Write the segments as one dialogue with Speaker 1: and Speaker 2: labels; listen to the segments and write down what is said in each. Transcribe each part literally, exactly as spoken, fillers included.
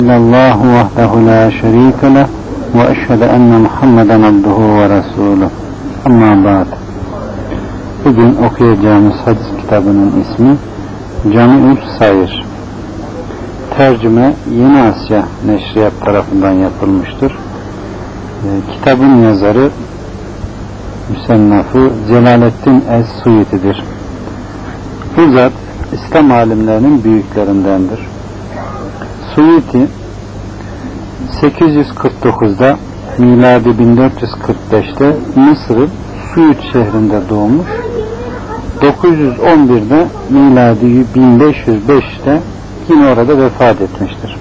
Speaker 1: Allahu vahdehu la şerike leh ve eşhedü enne Muhammeden abduhu ve resuluh. Amma ba'd. Bugün okuyacağımız hadis kitabının ismi Cami-ül Sayr. Tercüme Yeni Asya Neşriyat tarafından yapılmıştır. E, kitabın yazarı müsennafı Celaleddin Es-Suyuti'dir. Bu zat İslam alimlerinin büyüklerindendir. Suyuti sekiz yüz kırk dokuzda miladi bin dört yüz kırk beşte Mısır'ın Suyut şehrinde doğmuş. dokuz yüz on birde miladi bin beş yüz beşte yine orada vefat etmiştir.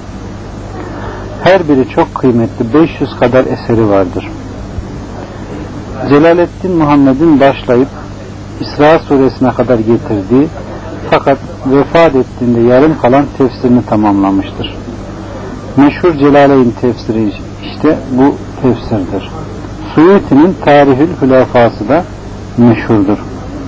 Speaker 1: Her biri çok kıymetli, beş yüz kadar eseri vardır. Celaleddin Muhammed'in başlayıp İsra suresine kadar getirdiği fakat vefat ettiğinde yarım kalan tefsirini tamamlamıştır. Meşhur Celaleyn tefsiri işte bu tefsirdir. Suyuti'nin Tarihül Hülafası da meşhurdur.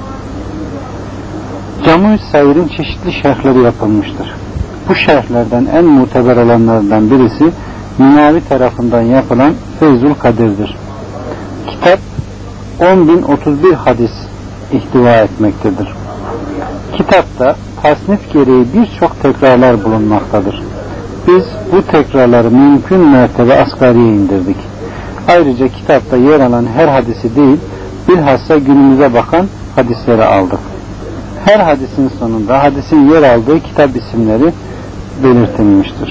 Speaker 1: Cami-ül Sayr'in çeşitli şerhleri yapılmıştır. Bu şerhlerden en muteber olanlardan birisi Minavi tarafından yapılan Feyzul Kadir'dir. Kitap on bin otuz bir hadis ihtiva etmektedir. Kitapta tasnif gereği birçok tekrarlar bulunmaktadır. Biz bu tekrarları mümkün mertebe asgariye indirdik. Ayrıca kitapta yer alan her hadisi değil, bilhassa günümüze bakan hadisleri aldık. Her hadisin sonunda hadisin yer aldığı kitap isimleri belirtilmiştir.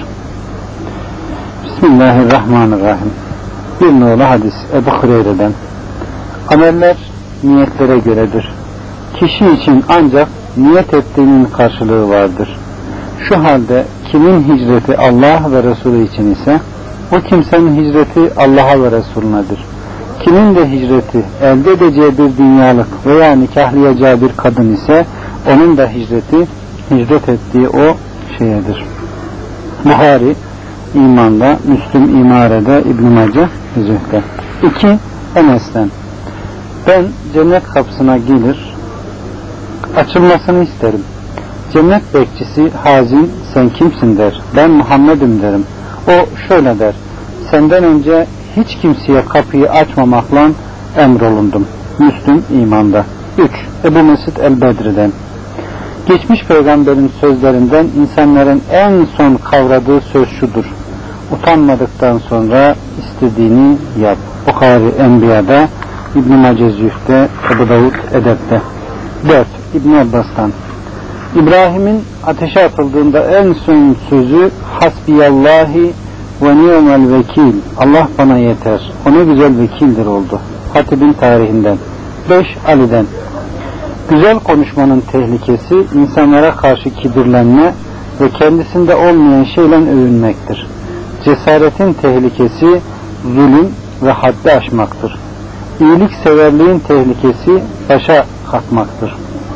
Speaker 1: Bismillahirrahmanirrahim. Bir nolu hadis Ebu Hureyre'den. Ameller niyetlere göredir. Kişi için ancak niyet ettiğinin karşılığı vardır. Şu halde kimin hicreti Allah ve Resulü için ise o kimsenin hicreti Allah'a ve Resulünedir. Kimin de hicreti elde edeceği bir dünyalık veya nikahlayacağı bir kadın ise onun da hicreti hicret ettiği o şeyedir. Buhari İman'da, Müslüm İmare'de, İbn-i Mace Zühde. iki. Enes'ten. Ben cennet kapısına gelir, açılmasını isterim. Cennet bekçisi Hazin, sen kimsin der. Ben Muhammed'im derim. O şöyle der. Senden önce hiç kimseye kapıyı açmamakla emrolundum. Müslüm İman'da. üç. Ebu Mesud el-Bedri'den. Geçmiş peygamberin sözlerinden insanların en son kavradığı söz şudur. Utanmadıktan sonra istediğini yap. Bukhari Enbiya'da, İbn-i Mace Zühde, Ebu Davud Edeb'de. dört. İbn Abbas'tan. İbrahim'in ateşe atıldığında en son sözü Hasbiyallahi ve ni'mel vekil. Allah bana yeter. O ne güzel vekildir oldu. Hatib'in tarihinden. beş. Ali'den. Güzel konuşmanın tehlikesi insanlara karşı kibirlenme ve kendisinde olmayan şeyle övünmektir. Cesaretin tehlikesi zulüm ve haddi aşmaktır. İyilikseverliğin tehlikesi başa kalkmaktır.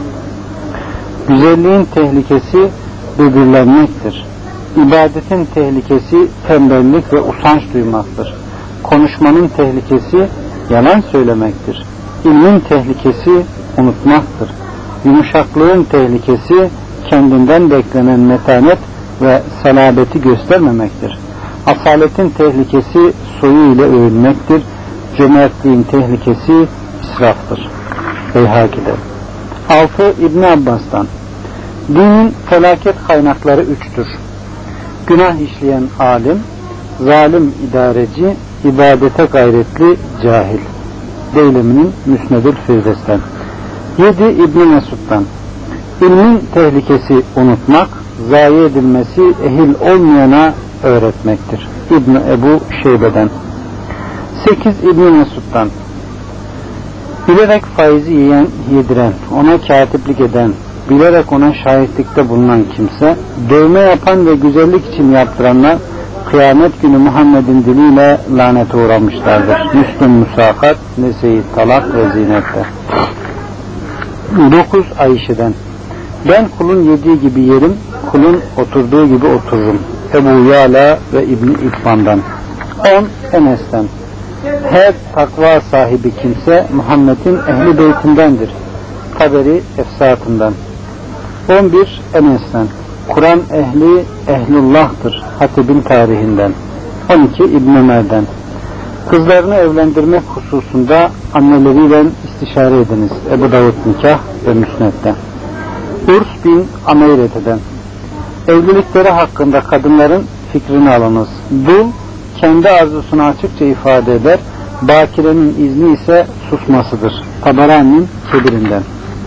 Speaker 1: Güzelliğin tehlikesi böbürlenmektir. İbadetin tehlikesi tembellik ve utanç duymaktır. Konuşmanın tehlikesi yalan söylemektir. İlmin tehlikesi unutmaktır. Yumuşaklığın tehlikesi kendinden beklenen metanet ve salabeti göstermemektir. Asaletin tehlikesi soyu ile övünmektir. Cömertliğin tehlikesi israftır. Beyhaki'de. altı. İbn Abbas'tan. Dinin felaket kaynakları üçtür. Günah işleyen alim, zalim idareci, ibadete gayretli cahil. Deyleminin Müsnedül Firdevs'ten. yedi. İbn Mesud'dan. İlmin tehlikesi unutmak, zayi edilmesi ehil olmayana öğretmektir. İbn Ebu Şeybe'den. sekiz. İbn Mesud'dan. Bilerek faizi yiyen, yediren, ona katiplik eden, bilerek ona şahitlikte bulunan kimse, dövme yapan ve güzellik için yaptıranlar kıyamet günü Muhammed'in diliyle lanete uğramışlardır. Müslüm Musakat, Nese-i Talak ve Zinet'te. dokuz. Ayşe'den. Ben kulun yediği gibi yerim, kulun oturduğu gibi otururum. Ebu Yala ve İbn-i İtban'dan. on. Enes'ten. Her takva sahibi kimse Muhammed'in ehli beytindendir. Taberi Efsatından. on bir. Enes'ten. Kur'an ehli ehlullah'tır. Hatib'in tarihinden. on iki İbn Ömer'den. Kızlarını evlendirmek hususunda anneleriyle istişare ediniz. Ebu Davud Nikah ve Müsned'den. Urs bin Ameyre'den. Evlilikleri hakkında kadınların fikrini alınız. Dul kendi arzusunu açıkça ifade eder. Bakirenin izni ise susmasıdır. Taberani'nin Kebirinden.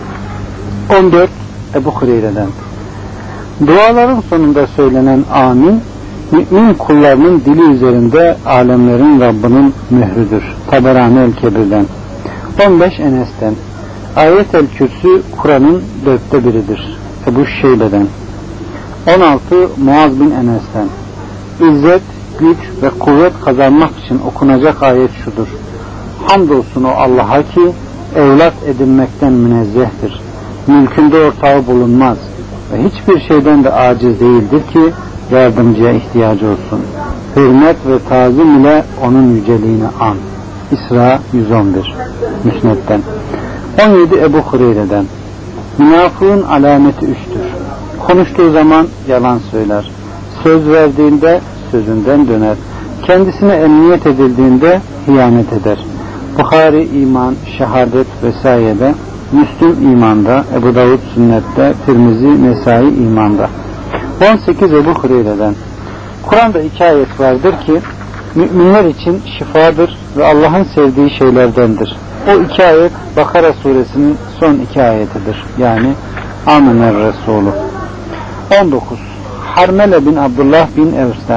Speaker 1: on dört Ebu Hureyre'den. Duaların sonunda söylenen amin, mümin kullarının dili üzerinde alemlerin Rabbinin mührüdür. Taberani el-Kebir'den. on beş Enes'ten. Ayet-el Kürsü Kur'an'ın dörtte biridir. Ebu Şeybe'den. on altı Muaz bin Enes'ten. İzzet, güç ve kuvvet kazanmak için okunacak ayet şudur: hamdolsun o Allah'a ki evlat edinmekten münezzehtir. Mülkünde ortağı bulunmaz ve hiçbir şeyden de aciz değildir ki yardımcıya ihtiyacı olsun. Hürmet ve tazim ile onun yüceliğini an. İsra yüz on bir Müsned'den. on yedi Ebu Hureyre'den. Münafığın alameti üçtür. Konuştuğu zaman yalan söyler. Söz verdiğinde sözünden döner. Kendisine emniyet edildiğinde hıyanet eder. Buhari iman, şehadet vesairede, Müslüm imanda, Ebu Davud sünnette, Tirmizi, Nesai imanda. on sekiz Ebu Hureyre'den. Kur'an'da iki ayet vardır ki müminler için şifadır ve Allah'ın sevdiği şeylerdendir. O iki ayet Bakara suresinin son iki ayetidir. Yani Amener Resulü. on dokuz Harmele bin Abdullah bin Evs'ten.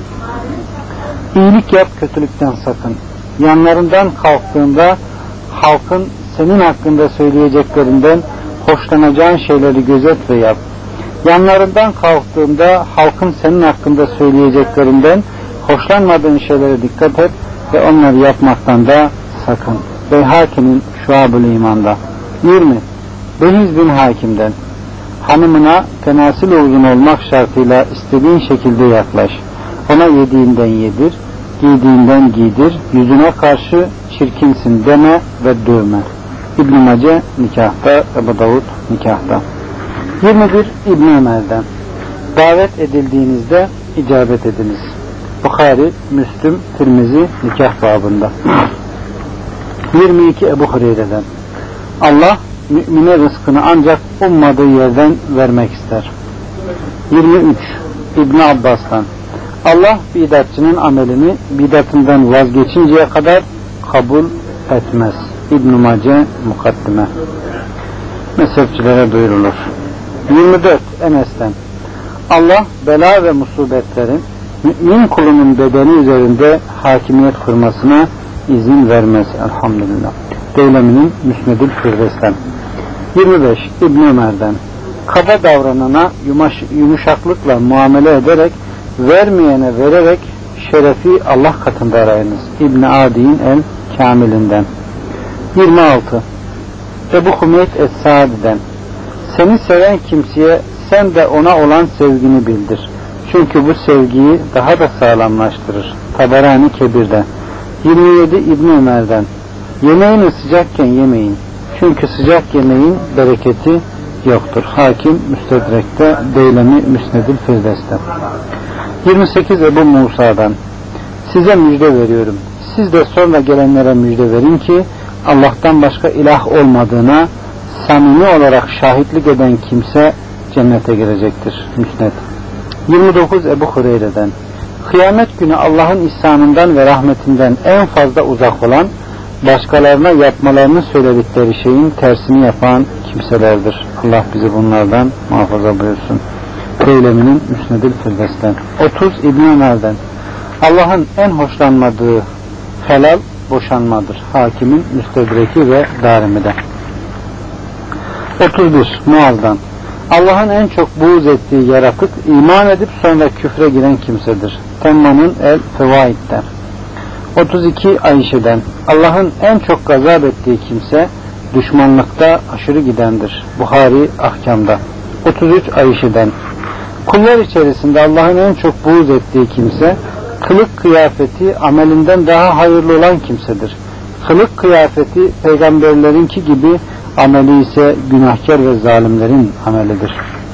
Speaker 1: İyilik yap, kötülükten sakın. Yanlarından kalktığında halkın senin hakkında söyleyeceklerinden hoşlanacağın şeyleri gözet ve yap. Yanlarından kalktığında halkın senin hakkında söyleyeceklerinden hoşlanmadığın şeylere dikkat et ve onları yapmaktan da sakın. Beyhaki'nin Şuab-ül İman'da. yirmi Behiz bin Hakim'den. Hanımına tenasil uzun olmak şartıyla istediğin şekilde yaklaş. Ona yediğinden yedir, giydiğinden giydir, yüzüne karşı çirkinsin deme ve dövme. İbn-i Mace nikahta, Ebu Davud nikahta. yirmi bir İbn Ömer'den. Davet edildiğinizde icabet ediniz. Buhari, Müslüm, Tirmizi nikah babında. yirmi iki Ebu Hureyre'den. Allah mümine rızkını ancak ummadığı yerden vermek ister. yirmi üç İbn Abbas'tan. Allah bidatçının amelini bidatından vazgeçinceye kadar kabul etmez. İbn-i Mace Mukaddime. Mezhepçilere duyurulur. yirmi dört Enes'ten. Allah bela ve musibetlerin mümin kulunun bedeni üzerinde hakimiyet kurmasına izin vermez. Elhamdülillah. Deylemi'nin Müsnedül Firdevs'ten. yirmi beş İbn Ömer'den. Kaba davranana yumaş, yumuşaklıkla muamele ederek, vermeyene vererek şerefi Allah katında arayınız. İbn Adi'nin El Kamilinden. yirmi altı Ebu Hümeyd Es-Sa'di'den. Seni seven kimseye sen de ona olan sevgini bildir. Çünkü bu sevgiyi daha da sağlamlaştırır. Taberani Kebir'de. yirmi yedi İbn Ömer'den. Yemeğini sıcakken yemeyin. Çünkü sıcak yemeğin bereketi yoktur. Hakim Müstedrek'te, Deylemi Müsnedül Firdevs'te. yirmi sekiz Ebu Musa'dan. Size müjde veriyorum. Siz de sonra gelenlere müjde verin ki Allah'tan başka ilah olmadığına samimi olarak şahitlik eden kimse cennete girecektir. Müsned. yirmi dokuz Ebu Hureyre'den. Kıyamet günü Allah'ın ihsanından ve rahmetinden en fazla uzak olan, başkalarına yapmalarını söyledikleri şeyin tersini yapan kimselerdir. Allah bizi bunlardan muhafaza buyursun. Deylemi'nin Müsnedül Firdevs'ten. otuz İbn Ömer'den. Allah'ın en hoşlanmadığı helal boşanmadır. Hakimin Müstedreki ve Darimi'de. otuz bir Muaz'dan. Allah'ın en çok buğz ettiği yaratık iman edip sonra küfre giren kimsedir. Temman'ın El Fevaid'den. otuz iki Ayşe'den. Allah'ın en çok gazap ettiği kimse düşmanlıkta aşırı gidendir. Buhari Ahkam'da. otuz üç Ayşe'den. Kullar içerisinde Allah'ın en çok buğz ettiği kimse kılık kıyafeti amelinden daha hayırlı olan kimsedir. Kılık kıyafeti peygamberlerinki gibi, ameli ise günahkar ve zalimlerin amelidir.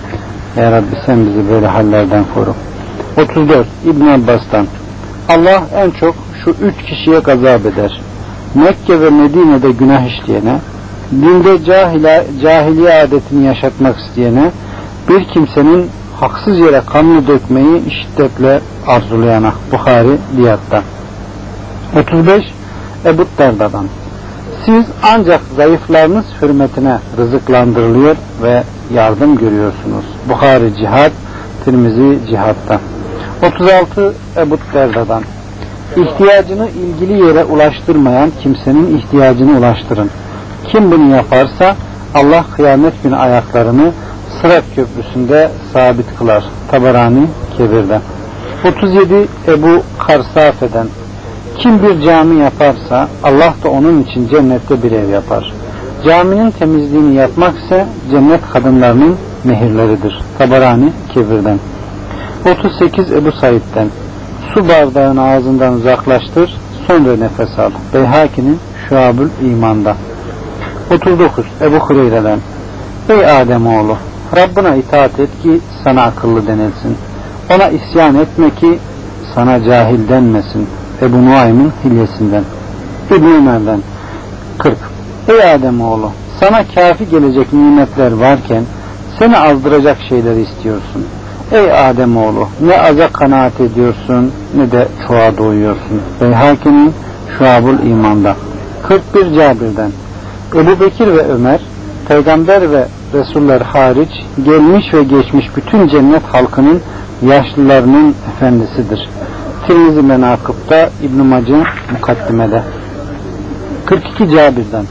Speaker 1: Ya Rabbi sen bizi böyle hallerden koru. otuz dört İbn Abbas'tan: Allah en çok şu üç kişiye gazap eder: Mekke ve Medine'de günah işleyene, dinde cahila, cahiliye adetini yaşatmak isteyene, bir kimsenin haksız yere kanını dökmeyi şiddetle arzulayana. Buhari Diyat'ta. otuz beş Ebu Derda'dan: Siz ancak zayıflarınız hürmetine rızıklandırılıyor ve yardım görüyorsunuz. Buhari Cihad, Tirmizi Cihad'ta. otuz altı Ebu Derda'dan: İhtiyacını ilgili yere ulaştırmayan kimsenin ihtiyacını ulaştırın. Kim bunu yaparsa Allah kıyamet günü ayaklarını Sırat Köprüsü'nde sabit kılar. Taberani Kebir'de. otuz yedi Ebu Karsafe'den: Kim bir cami yaparsa Allah da onun için cennette bir ev yapar. Caminin temizliğini yapmak ise cennet kadınlarının mehirleridir. Taberani Kebir'den. otuz sekiz Ebu Said'den: Su bardağını ağzından uzaklaştır, sonra nefes al. Beyhaki'nin Şuab-ül İman'da. otuz dokuz Ebu Hureyre'den: Ey Ademoğlu, Rabbına itaat et ki sana akıllı denilsin. Ona isyan etme ki sana cahil denmesin. Ebu Nuaym'ın hilyesinden. İbn Ömer'den. kırk Ey Ademoğlu, sana kafi gelecek nimetler varken seni azdıracak şeyleri istiyorsun. Ey Ademoğlu, ne aza kanaat ediyorsun ne de çoğa doyuyorsun. Beyhaki'nin Şuab-ül İman'da. kırk bir Cabir'den: Ebu Bekir ve Ömer, peygamber ve Resuller hariç gelmiş ve geçmiş bütün cennet halkının yaşlılarının efendisidir. Tirmizi Menakıb'da, İbn-i Mace Mukaddimede. kırk iki Cabir'den: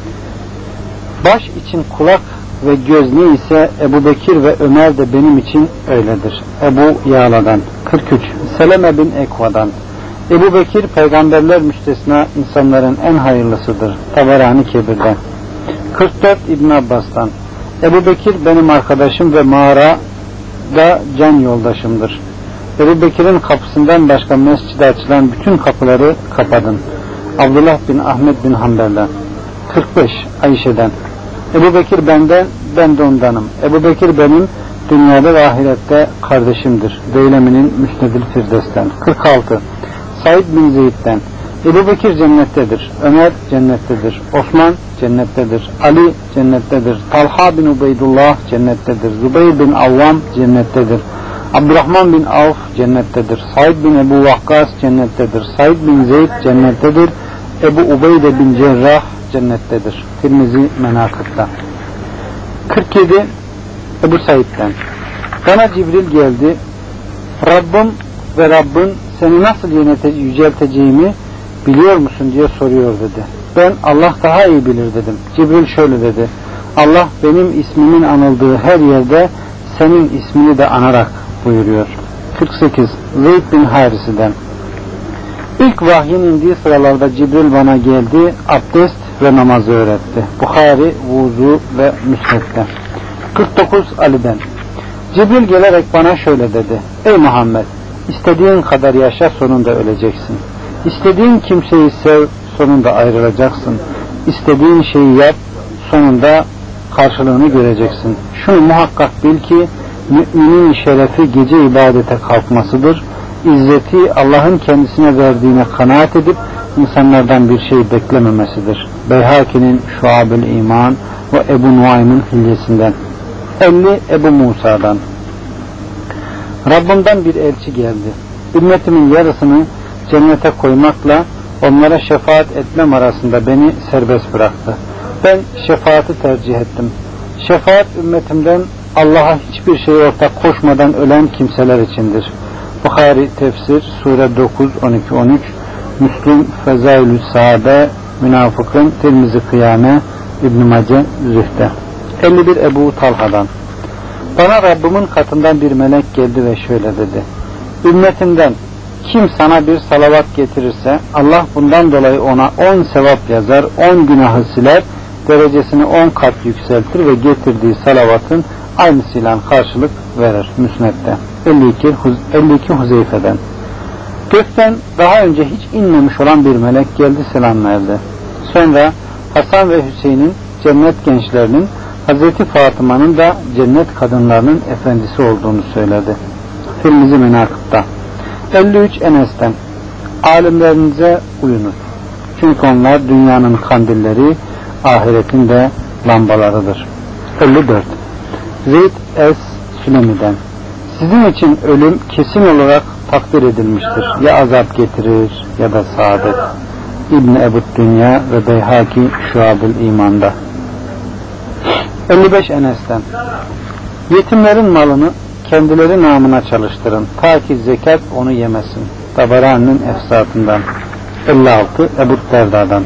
Speaker 1: Baş için kulak ve göz ne ise Ebu Bekir ve Ömer de benim için öyledir. Ebu Yağla'dan. kırk üç Seleme bin Ekva'dan: Ebu Bekir peygamberler müstesna insanların en hayırlısıdır. Taberani Kebir'den. kırk dört İbn Abbas'tan: Ebu Bekir benim arkadaşım ve mağarada can yoldaşımdır. Ebu Bekir'in kapısından başka mescide açılan bütün kapıları kapadın. Abdullah bin Ahmet bin Hanbel'den. kırk beş Ayşe'den: Ebu Bekir benden, ben de ondanım. Ebu Bekir benim dünyada ve ahirette kardeşimdir. Deylemi'nin Müsnedül Firdevs'ten. kırk altı Said bin Zeyd'den: Ebu Bekir cennettedir. Ömer cennettedir. Osman cennettedir. Ali cennettedir. Talha bin Ubeydullah cennettedir. Zübeyir bin Avvam cennettedir. Abdurrahman bin Avf cennettedir. Said bin Ebu Vakkas cennettedir. Said bin Zeyd cennettedir. Ebu Ubeyde bin Cerrah cennettedir. Tirmizi Menakıb'da. kırk yedi Ebu Said'den: Bana Cibril geldi. Rabbim ve Rabbin seni nasıl yücelteceğimi biliyor musun diye soruyor dedi. Ben Allah daha iyi bilir dedim. Cibril şöyle dedi: Allah benim ismimin anıldığı her yerde senin ismini de anarak buyuruyor. kırk sekiz Zeyd bin Harisi'den: İlk vahyin indiği sıralarda Cibril bana geldi, abdest ve namazı öğretti. Buhari, Vuzu ve Müsned'de. kırk dokuz Ali'den: Cibril gelerek bana şöyle dedi: Ey Muhammed, istediğin kadar yaşa, sonunda öleceksin. İstediğin kimseyi sev, sonunda ayrılacaksın. İstediğin şeyi yap, sonunda karşılığını göreceksin. Şunu muhakkak bil ki müminin şerefi gece ibadete kalkmasıdır. İzzeti Allah'ın kendisine verdiğine kanaat edip insanlardan bir şey beklememesidir. Beyhaki'nin Şuab-ül İman ve Ebu Nuaym'ın hilyesinden. elli Ebu Musa'dan: Rabbimden bir elçi geldi. Ümmetimin yarısını cennete koymakla onlara şefaat etmem arasında beni serbest bıraktı. Ben şefaati tercih ettim. Şefaat ümmetimden Allah'a hiçbir şey ortak koşmadan ölen kimseler içindir. Buhari Tefsir Sure dokuz on iki on üç, Müslüm Fezailü Sahabe, Münafıkın, Tirmizi Kıyame, İbn-i Mace Zühde. elli bir Ebu Talha'dan: Bana Rabbimin katından bir melek geldi ve şöyle dedi: Ümmetimden kim sana bir salavat getirirse Allah bundan dolayı ona on sevap yazar, on günahı siler, derecesini on kat yükseltir ve getirdiği salavatın aynısıyla karşılık verir. Müsned'de. elli iki Huzeyfe'den: Gökten daha önce hiç inmemiş olan bir melek geldi, selam verdi. Sonra Hasan ve Hüseyin'in cennet gençlerinin Hazreti Fatıma'nın da cennet kadınlarının efendisi olduğunu söyledi. Tirmizi Menakıb'da. elli üç Enes'ten alimlerinize uyunuz. Çünkü onlar dünyanın kandilleri, ahiretin de lambalarıdır. elli dört Zeyd es-Sülemi'den sizin için ölüm kesin olarak takdir edilmiştir. Ya azap getirir ya da saadet. İbn Ebu Dünya ve Beyhaki Şuab-ül İman'da. elli beş Enes'ten yetimlerin malını kendileri namına çalıştırın. Ta ki zekat onu yemesin. Tabarani'nin efsatından. elli altı Ebu Derda'dan.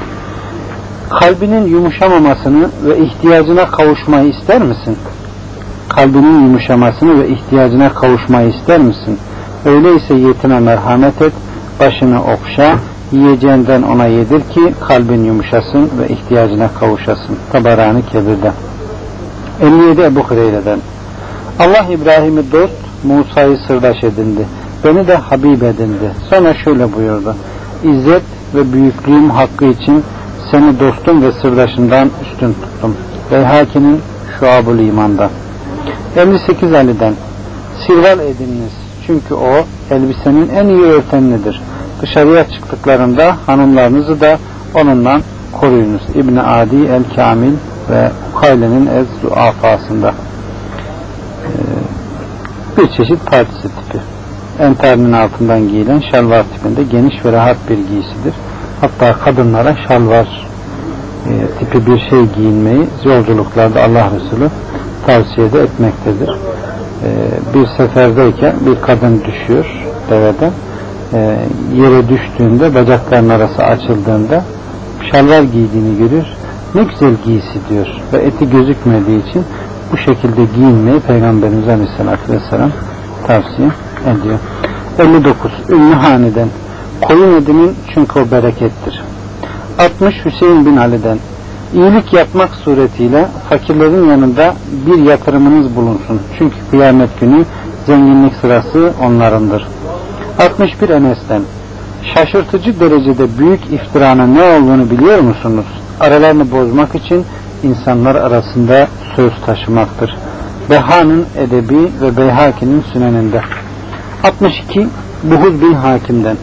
Speaker 1: Kalbinin yumuşamamasını ve ihtiyacına kavuşmayı ister misin? Kalbinin yumuşamasını ve ihtiyacına kavuşmayı ister misin? Öyleyse yetime merhamet et, başını okşa, yiyeceğinden ona yedir ki kalbin yumuşasın ve ihtiyacına kavuşasın. Tabarani Kebir'de. elli yedi Ebu Hureyre'den Allah İbrahim'i dost, Musa'yı sırdaş edindi. Beni de Habib edindi. Sonra şöyle buyurdu. İzzet ve büyüklüğüm hakkı için seni dostum ve sırdaşımdan üstün tuttum. Beyhaki'nin Şuab-ül İman'da. elli sekiz Ali'den sirval ediniz. Çünkü o elbisenin en iyi örtenlidir. Dışarıya çıktıklarında hanımlarınızı da onunla koruyunuz. İbn Adi el-Kamil ve Ukayle'nin Ez-Zuafasında. Ee, bir çeşit partisi tipi. Enterinin altından giyilen şalvar tipinde geniş ve rahat bir giysidir. Hatta kadınlara şalvar e, tipi bir şey giyinmeyi yolculuklarda Allah Resulü tavsiye de etmektedir. E, bir seferdeyken bir kadın düşüyor deveden. E, yere düştüğünde bacaklarının arası açıldığında şalvar giydiğini görür. Ne güzel giysi diyor ve eti gözükmediği için bu şekilde giyinmeyi Peygamberimiz Aleyhisselatü Vesselam tavsiye ediyor. elli dokuz Ümmü Hani'den koyun edinin çünkü o berekettir. altmış Hüseyin bin Ali'den iyilik yapmak suretiyle fakirlerin yanında bir yatırımınız bulunsun. Çünkü kıyamet günü zenginlik sırası onlarındır. altmış bir Enes'ten şaşırtıcı derecede büyük iftiranın ne olduğunu biliyor musunuz? Aralarını bozmak için insanlar arasında söz taşımaktır. Beha'nın Edebi ve Beyhaki'nin Süneninde. altmış iki Buhuz bin Hakim'den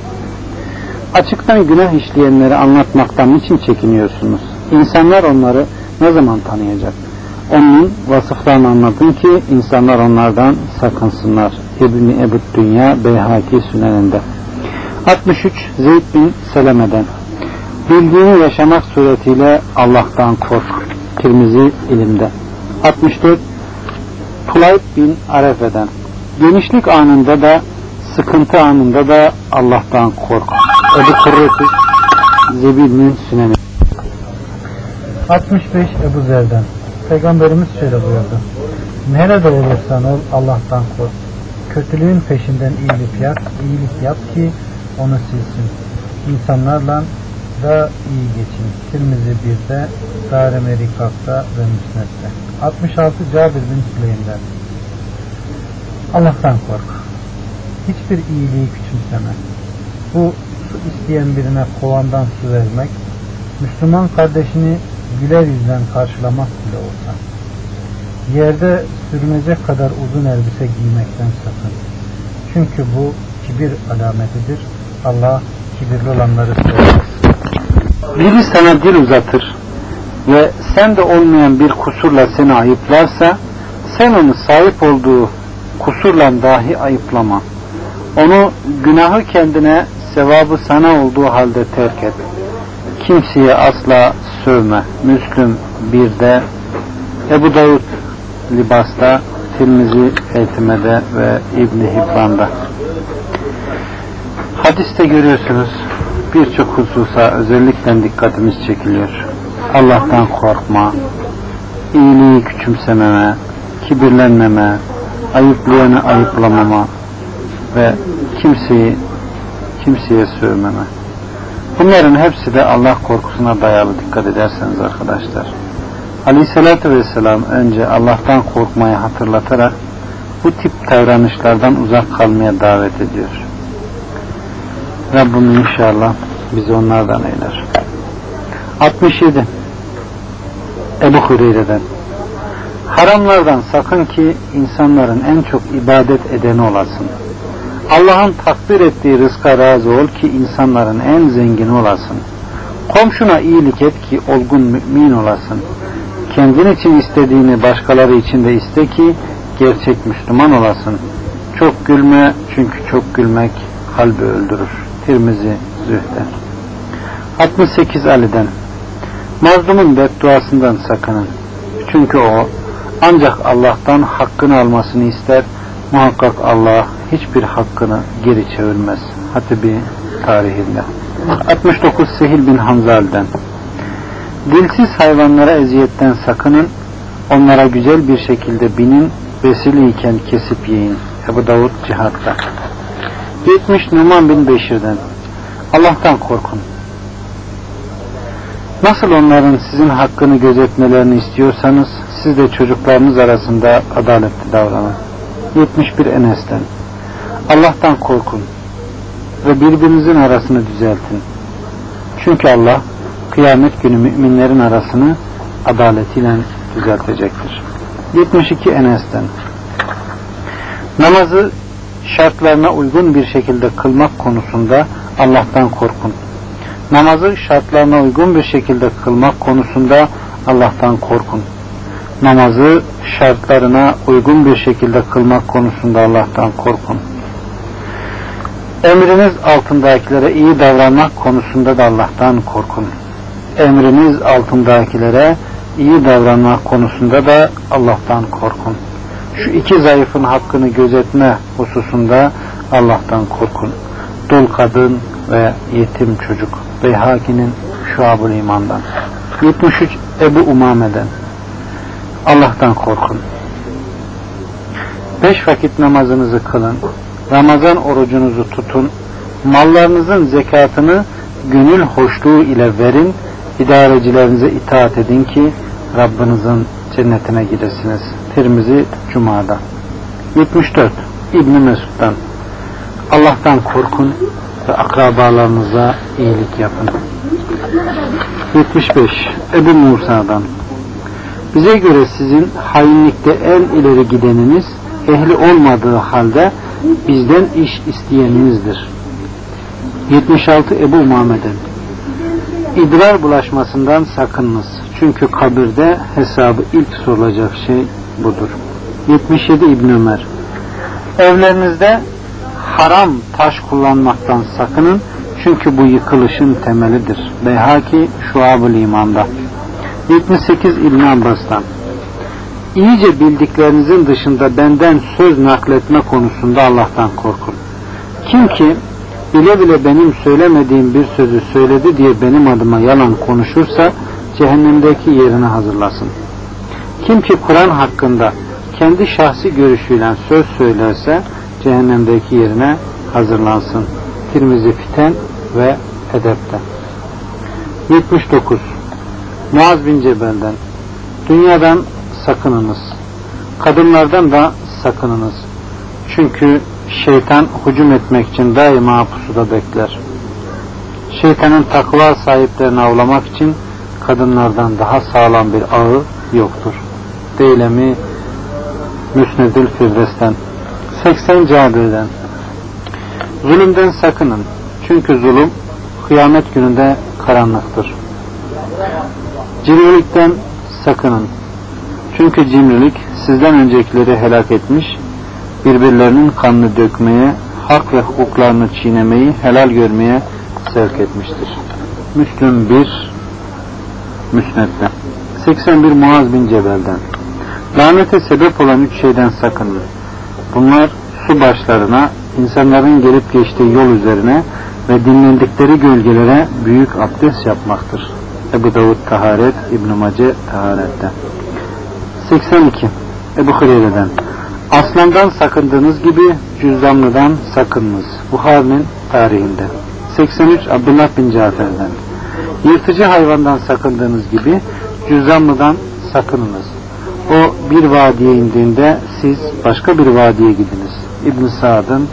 Speaker 1: açıktan günah işleyenleri anlatmaktan niçin çekiniyorsunuz? İnsanlar onları ne zaman tanıyacak? Onun vasıflarını anlatın ki insanlar onlardan sakınsınlar. İbn Ebu Dünya Beyhaki Süneninde. altmış üç Zeyd bin Seleme'den bildiğini yaşamak suretiyle Allah'tan kork. Tirmizi ilimde. altmış dört Tulayb bin Arefe'den genişlik anında da sıkıntı anında da Allah'tan kork. Ebu Kurretü Zebil'in Süneni.
Speaker 2: altmış beş Ebu Zer'den Peygamberimiz şöyle buyurdu. Nerede olursan ol Allah'tan kork. Kötülüğün peşinden iyilik yap, iyilik yap ki onu silsin. İnsanlarla da iyi geçin. Tirmizi birde, Darimi Rikak'ta ve Müsned'de. altmış altı Cabir bin Süleym'den Allah'tan kork. Hiçbir iyiliği küçümseme. Bu su isteyen birine kovandan su vermek, Müslüman kardeşini güler yüzden karşılamak bile olsa, yerde sürünecek kadar uzun elbise giymekten sakın. Çünkü bu kibir alametidir. Allah kibirli olanları sevmez.
Speaker 1: Biri sana dil uzatır ve sen de olmayan bir kusurla seni ayıplarsa, sen onu sahip olduğu kusurla dahi ayıplama. Onu günahı kendine, sevabı sana olduğu halde terk et. Kimseye asla sövme. Müslüm birde, Ebu Davud Libas'ta, Tirmizi Eytime'de ve İbn-i Hibban'da. Hadiste görüyorsunuz birçok hususa özellikle dikkatimiz çekiliyor. Allah'tan korkma, iyiliği küçümsememe, kibirlenmeme, ayıplayanı ayıplamama ve kimseyi kimseye sövmeme. Bunların hepsi de Allah korkusuna dayalı, dikkat ederseniz arkadaşlar. Aleyhissalatü vesselam önce Allah'tan korkmayı hatırlatarak bu tip davranışlardan uzak kalmaya davet ediyor. Rabbim inşallah bizi onlardan eyler. altmış yedi Ebu Hureyre'den: haramlardan sakın ki insanların en çok ibadet edeni olasın. Allah'ın takdir ettiği rızka razı ol ki insanların en zengini olasın. Komşuna iyilik et ki olgun mümin olasın. Kendin için istediğini başkaları için de iste ki gerçek Müslüman olasın. Çok gülme, çünkü çok gülmek kalbi öldürür. Tirmizi, Zühde. altmış sekiz Ali'den: mazlumun bedduasından sakının. Çünkü o ancak Allah'tan hakkını almasını ister. Muhakkak Allah hiçbir hakkını geri çevirmez. Hatibi tarihinde. altmış dokuz Sehil bin Hanzal'den: dilsiz hayvanlara eziyetten sakının, onlara güzel bir şekilde binin, besiliyken kesip yiyin. Ebu Davud Cihat'ta. yetmiş Numan bin Beşir'den: Allah'tan korkun. Nasıl onların sizin hakkını gözetmelerini istiyorsanız siz de çocuklarınız arasında adaletli davranın. yetmiş bir Enes'ten: Allah'tan korkun ve birbirinizin arasını düzeltin. Çünkü Allah kıyamet günü müminlerin arasını adaletiyle düzeltecektir. yetmiş iki Enes'ten: namazı şartlarına uygun bir şekilde kılmak konusunda Allah'tan korkun. Namazı şartlarına uygun bir şekilde kılmak konusunda Allah'tan korkun. Namazı şartlarına uygun bir şekilde kılmak konusunda Allah'tan korkun. Emriniz altındakilere iyi davranmak konusunda da Allah'tan korkun. Emriniz altındakilere iyi davranmak konusunda da Allah'tan korkun. Şu iki zayıfın hakkını gözetme hususunda Allah'tan korkun. Dul kadın ve yetim çocuk. Beyhaki'nin Şuab-ül İman'dan. yetmiş üç Ebu Umame'den: Allah'tan korkun. Beş vakit namazınızı kılın. Ramazan orucunuzu tutun. Mallarınızın zekatını gönül hoşluğu ile verin. İdarecilerinize itaat edin ki Rabbinizin cennetine gidesiniz. Tirmizi Cuma'da. yetmiş dört İbn Mesud'dan: Allah'tan korkun ve akrabalarınıza iyilik yapın. yetmiş beş Ebu Musa'dan: bize göre sizin hainlikte en ileri gideniniz ehli olmadığı halde bizden iş isteyeninizdir. yetmiş altı Ebu Umame'den: İdrar bulaşmasından sakınınız. Çünkü kabirde hesabı ilk sorulacak şey budur. yetmiş yedi İbn Ömer: evlerinizde haram taş kullanmaktan sakının. Çünkü bu yıkılışın temelidir. Beyhaki Şuab-ül İman'da. yetmiş sekiz İbn Abbas'tan: İyice bildiklerinizin dışında benden söz nakletme konusunda Allah'tan korkun. Kim ki bile bile benim söylemediğim bir sözü söyledi diye benim adıma yalan konuşursa cehennemdeki yerini hazırlasın. Kim ki Kur'an hakkında kendi şahsi görüşüyle söz söylerse cehennemdeki yerine hazırlansın. Tirmizi Fiten ve Edep'te. yetmiş dokuz Muaz bin Cebel'den: dünyadan sakınınız, kadınlardan da sakınınız. Çünkü şeytan hücum etmek için daima pusuda bekler. Şeytanın takva sahiplerini avlamak için kadınlardan daha sağlam bir ağı yoktur. Deylemi Müsnedül Firdevs'ten. seksen Cabir'den: zulümden sakının. Çünkü zulüm kıyamet gününde karanlıktır. Cimrilikten sakının. Çünkü cimrilik sizden öncekileri helak etmiş, birbirlerinin kanını dökmeye, hak ve hukuklarını çiğnemeyi helal görmeye sevk etmiştir. Müslüm bir Müsned'den. seksen bir Muaz bin Cebel'den: lanete sebep olan üç şeyden sakının. Bunlar su başlarına, insanların gelip geçtiği yol üzerine ve dinlendikleri gölgelere büyük abdest yapmaktır. Ebu Davud Taharet, İbn-i Mace Taharet'te. seksen iki Ebu Hureyre'den: aslandan sakındığınız gibi cüzdanlıdan sakınınız. Buhari'nin tarihinde. seksen üç Abdullah bin Cafer'den: yırtıcı hayvandan sakındığınız gibi cüzdanlıdan sakınınız. O bir vadiye indiğinde siz başka bir vadiye gidiniz. İbn Sa'd'ın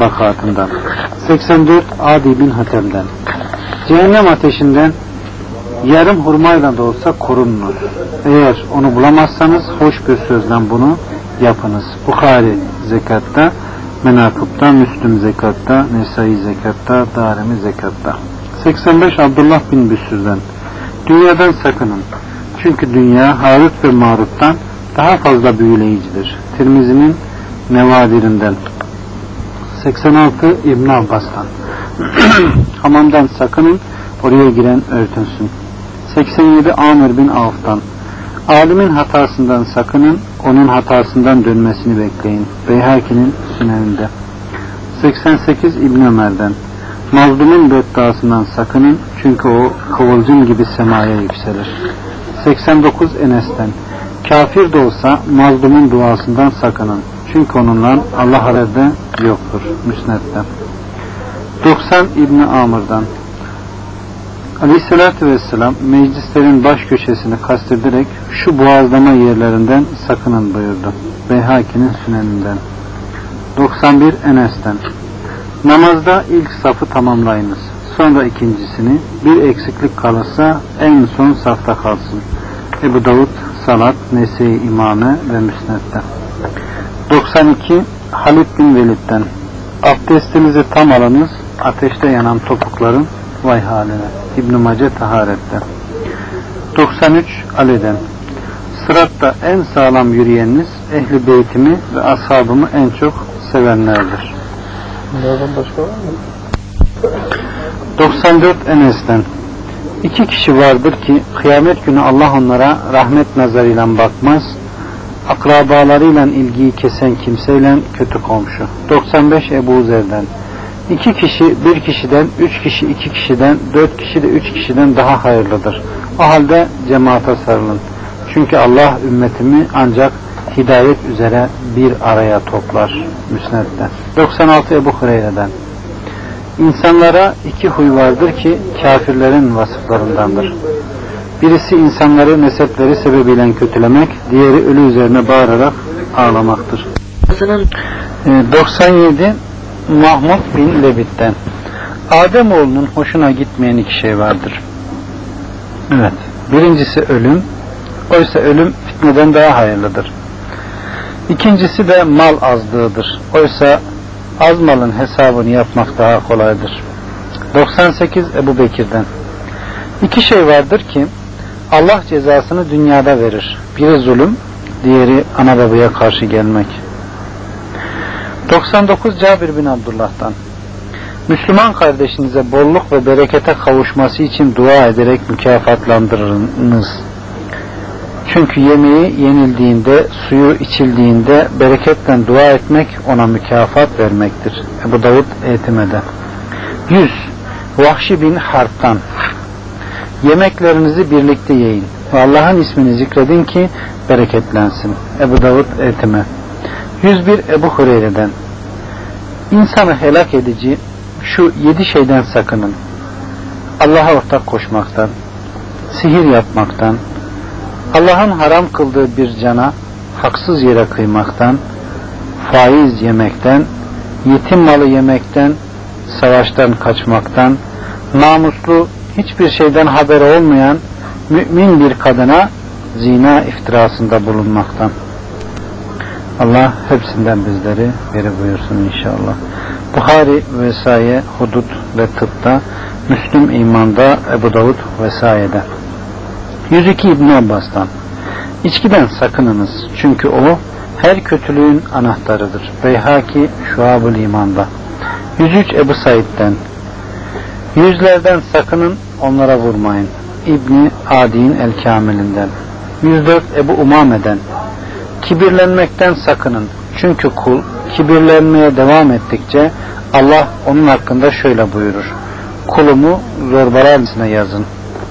Speaker 1: tabakatından. seksen dört Adi bin Hatem'den: cehennem ateşinden Yarım hurmayla da olsa korununuz. Eğer onu bulamazsanız hoş bir sözle bunu yapınız. Bukhari zekatta, Menakıb'da, Müslüm zekatta, Nesai zekatta, Darimi zekatta. seksen beş Abdullah bin Büsür'den: dünyadan sakının. Çünkü dünya Harut ve Marut'tan daha fazla büyüleyicidir. Tirmizi'nin Nevadirinden. seksen altı İbn Abbas'tan: hamamdan sakının, oraya giren örtünsün. seksen yedi Amir bin Avf'tan: alimin hatasından sakının, onun hatasından dönmesini bekleyin. Beyhaki'nin Süneninde. seksen sekiz İbn Ömer'den: mazlumun bedduasından sakının, çünkü o kıvılcım gibi semaya yükselir. seksen dokuz Enes'ten: kafir de olsa mazlumun duasından sakının, çünkü onunla Allah arada yoktur. Müsned'den. doksan İbn Amr'dan: Aleyhisselatü Vesselam meclislerin baş köşesini kastederek şu boğazlama yerlerinden sakının buyurdu. Beyhaki'nin Süneninden. doksan bir Enes'ten: namazda ilk safı tamamlayınız. Sonra ikincisini, bir eksiklik kalırsa en son safta kalsın. Ebu Davud, Salat, Nese-i İmame ve Müsned'den. doksan iki Halid bin Velid'den: abdestinizi tam alınız, ateşte yanan topukların vay haline. İbn-i Mace Taharet'ten. doksan üç Ali'den: sıratta en sağlam yürüyeniniz ehli beytimi ve ashabımı en çok sevenlerdir.
Speaker 2: Bunlardan başka var mı?
Speaker 1: doksan dört Enes'ten: İki kişi vardır ki kıyamet günü Allah onlara rahmet nazarıyla bakmaz, akrabalarıyla ilgiyi kesen kimseyle kötü komşu. doksan beş Ebu Zer'den: İki kişi bir kişiden, üç kişi iki kişiden, dört kişi de üç kişiden daha hayırlıdır. O halde cemaate sarılın. Çünkü Allah ümmetimi ancak hidayet üzere bir araya toplar. Müsned'den. doksan altı Ebu Hureyre'den: İnsanlara iki huy vardır ki kafirlerin vasıflarındandır. Birisi insanları nesepleri sebebiyle kötülemek, diğeri ölü üzerine bağırarak ağlamaktır. doksan yedi Mahmud bin Lebit'ten: Ademoğlunun hoşuna gitmeyen iki şey vardır. Evet. Birincisi ölüm. Oysa ölüm fitneden daha hayırlıdır. İkincisi de mal azlığıdır. Oysa az malın hesabını yapmak daha kolaydır. doksan sekiz Ebu Bekir'den: İki şey vardır ki Allah cezasını dünyada verir. Biri zulüm, diğeri ana babaya karşı gelmek. doksan dokuz Cabir bin Abdullah'tan: Müslüman kardeşinize bolluk ve berekete kavuşması için dua ederek mükafatlandırınız. Çünkü yemeği yenildiğinde, suyu içildiğinde bereketle dua etmek ona mükafat vermektir. Ebu Davud Etime'de. yüz Vahşi bin Harp'tan: yemeklerinizi birlikte yiyin ve Allah'ın ismini zikredin ki bereketlensin. Ebu Davud Etime. yüz bir Ebu Hureyre'den: İnsanı helak edici şu yedi şeyden sakının: Allah'a ortak koşmaktan, sihir yapmaktan, Allah'ın haram kıldığı bir cana haksız yere kıymaktan, faiz yemekten, yetim malı yemekten, savaştan kaçmaktan, namuslu hiçbir şeyden haberi olmayan mümin bir kadına zina iftirasında bulunmaktan. Allah hepsinden bizleri beri buyursun inşallah. Bukhari Vesaye Hudud ve Tıp'ta, Müslüm İman'da, Ebu Davud Vesaye'de. yüz iki İbn Abbas'tan: İçkiden sakınınız, çünkü o her kötülüğün anahtarıdır. Beyhaki Şuab-ül İman'da. yüz üç Ebu Said'den: yüzlerden sakının, onlara vurmayın. İbni Adi'nin El-Kamil'inden. yüz dört Ebu Umame'den: kibirlenmekten sakının, çünkü kul kibirlenmeye devam ettikçe Allah onun hakkında şöyle buyurur: kulumu zorbalar listesine yazın.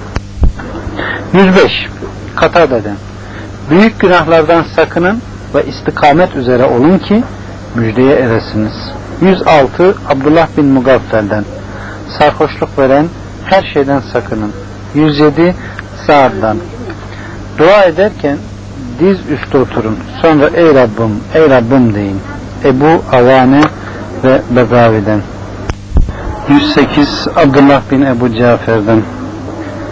Speaker 1: yüz beş Katade'den: büyük günahlardan sakının ve istikamet üzere olun ki müjdeye eresiniz. yüz altı Abdullah bin Mugaffel'den: sarhoşluk veren her şeyden sakının. yüz yedi Sa'd'dan: dua ederken diz üstü oturun, sonra ey Rabbim, ey Rabbim deyin. Ebu Avane ve Begavi'den. yüz sekiz Abdullah bin Ebu Cafer'den: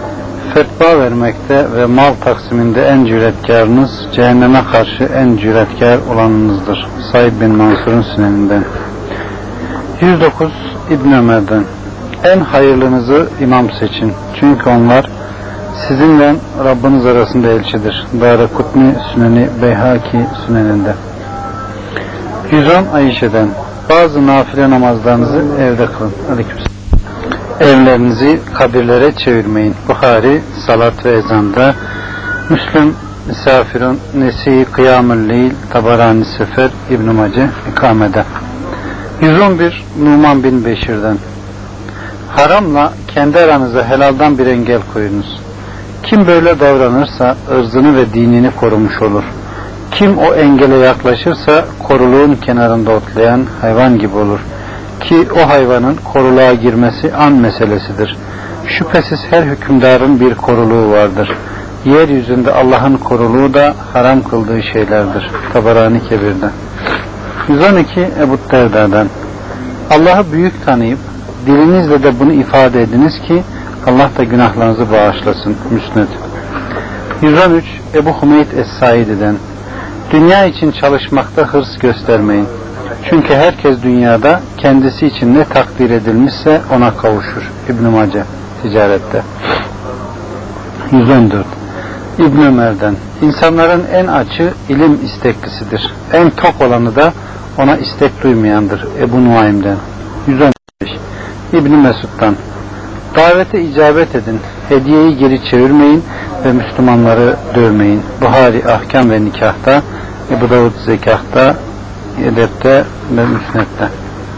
Speaker 1: Fetva vermekte ve mal taksiminde en cüretkarınız, cehenneme karşı en cüretkar olanınızdır. Said bin Mansur'un süneninden. yüz dokuz İbn Ömer'den. En hayırlınızı imam seçin. Çünkü onlar sizinle Rabbiniz arasında elçidir. Daraqutni Süneni Beyhaki Süneninde. yüz on Ayşe'den. Bazı nafile namazlarınızı evde kılın. Aleykümselam. Evlerinizi kabirlere çevirmeyin. Buhari Salat ve Ezan'da. Müslüm Misafirun Nesi Kıyamül Leyl Tabarani Sefer İbn-i Mace İkamede. yüz on bir Numan bin Beşir'den. Haramla kendi aranıza helaldan bir engel koyunuz. Kim böyle davranırsa ırzını ve dinini korumuş olur. Kim o engele yaklaşırsa koruluğun kenarında otlayan hayvan gibi olur. Ki o hayvanın koruluğa girmesi an meselesidir. Şüphesiz her hükümdarın bir koruluğu vardır. Yeryüzünde Allah'ın koruluğu da haram kıldığı şeylerdir. Tabarani Kebir'de. yüz on iki Ebu Derda'dan. Allah'ı büyük tanıyıp dilinizle de bunu ifade ediniz ki Allah da günahlarınızı bağışlasın. Müsned. yüz on üç Ebu Hümeyd Es-Saidi'den. Dünya için çalışmakta hırs göstermeyin. Çünkü herkes dünyada kendisi için ne takdir edilmişse ona kavuşur. İbn-i Mace Ticarette. yüz on dört İbn Ömer'den. İnsanların en açı ilim isteklisidir. En tok olanı da ona istek duymayandır. Ebu Nuaym'den. yüz on beş İbn Mesud'dan. Davete icabet edin. Hediyeyi geri çevirmeyin ve Müslümanları dövmeyin. Buhari Ahkam ve Nikah'ta, Ebu Davud Zekah'ta, Edep'te ve Müsned'de.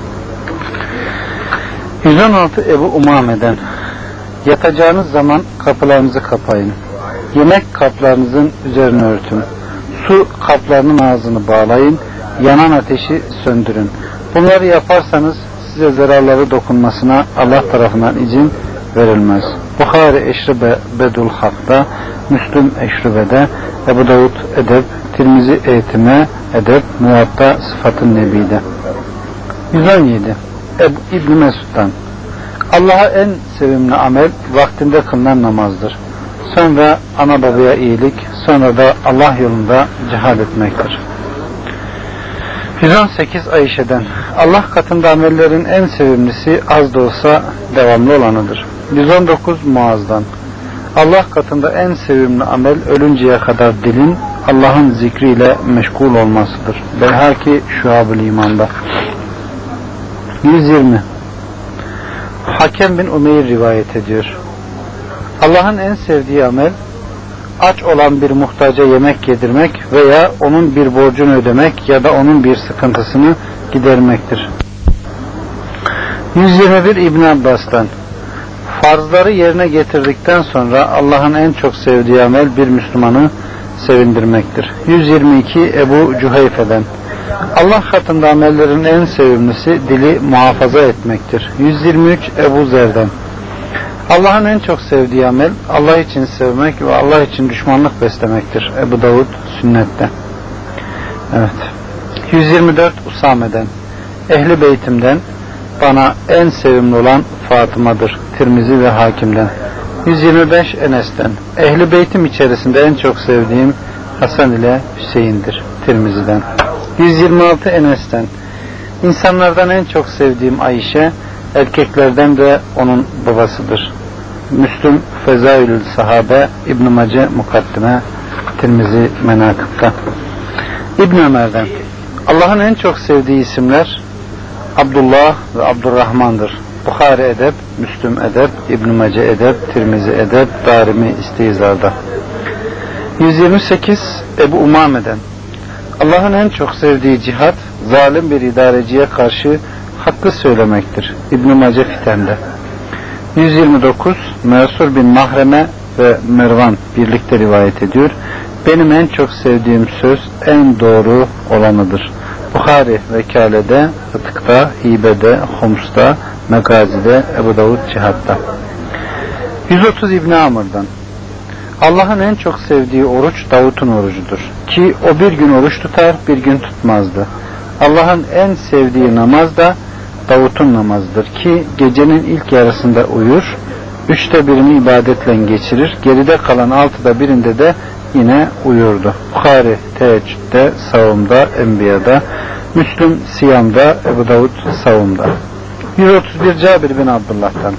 Speaker 1: yüz on altı Ebu Umame'den. Yatacağınız zaman kapılarınızı kapayın. Yemek kaplarınızın üzerine örtün. Su kaplarının ağzını bağlayın. Yanan ateşi söndürün. Bunları yaparsanız size zararları dokunmasına Allah tarafından izin verilmez. Buhari Eşribe Bedul Hak'ta, Müslüm Eşribe'de, Ebu Davud Edeb, Tirmizi Eğitime Edeb, Muvatta Sıfat-ı Nebi'de. yüz on yedi Ebu İbn Mesud'dan. Allah'a en sevimli amel vaktinde kılınan namazdır. Sonra ana babaya iyilik, sonra da Allah yolunda cihad etmektir. yüz on sekiz Ayşe'den. Allah katında amellerin en sevimlisi az da olsa devamlı olanıdır. yüz on dokuz Muaz'dan. Allah katında en sevimli amel ölünceye kadar dilin Allah'ın zikriyle meşgul olmasıdır. Beyhaki Şuab-ül İman'da. yüz yirmi Hakem bin Umeyr rivayet ediyor. Allah'ın en sevdiği amel aç olan bir muhtaca yemek yedirmek veya onun bir borcunu ödemek ya da onun bir sıkıntısını gidermektir. yüz yirmi bir İbn Abbas'tan. Farzları yerine getirdikten sonra Allah'ın en çok sevdiği amel bir Müslümanı sevindirmektir. yüz yirmi iki Ebu Cüheyfe'den. Allah katında amellerin en sevimlisi dili muhafaza etmektir. yüz yirmi üç Ebu Zer'den. Allah'ın en çok sevdiği amel Allah için sevmek ve Allah için düşmanlık beslemektir. Ebu Davud Sünnet'te. Evet. yüz yirmi dört Usame'den. Ehli beytimden bana en sevimli olan Fatıma'dır. Tirmizi ve Hakim'den. yüz yirmi beş Enes'ten. Ehli beytim içerisinde en çok sevdiğim Hasan ile Hüseyin'dir. Tirmizi'den. yüz yirmi altı Enes'ten. İnsanlardan en çok sevdiğim Ayşe, erkeklerden de onun babasıdır. Müslüm Fezailül Sahabe, İbn Mace Mukaddime, Tirmizi Menakıb'da. İbn Ömer'den. Allah'ın en çok sevdiği isimler Abdullah ve Abdurrahman'dır. Buhari Edeb, Müslüm Edeb, İbn Mace Edeb, Tirmizi Edeb, Darimi İstizar'da. yüz yirmi sekiz Ebu Umame'den. Allah'ın en çok sevdiği cihat, zalim bir idareciye karşı hakkı söylemektir. İbn Mace Fiten'de. yüz yirmi dokuz Mersur bin Mahreme ve Mervan birlikte rivayet ediyor. Benim en çok sevdiğim söz en doğru olanıdır. Buhari Vekale'de, Fıtık'ta, Hibe'de, Hums'ta, Megazi'de, Ebu Davud Cihat'ta. yüz otuz İbn Amr'dan. Allah'ın en çok sevdiği oruç Davut'un orucudur. Ki o bir gün oruç tutar, bir gün tutmazdı. Allah'ın en sevdiği namaz da Davut'un namazıdır. Ki gecenin ilk yarısında uyur, Üçte birini ibadetle geçirir. Geride kalan altıda birinde de yine uyurdu. Bukhari teheccüde, savumda, enbiyada, Müslüm siyamda, Ebu Davud savumda. yüz otuz bir Cabir bin Abdullah'tan.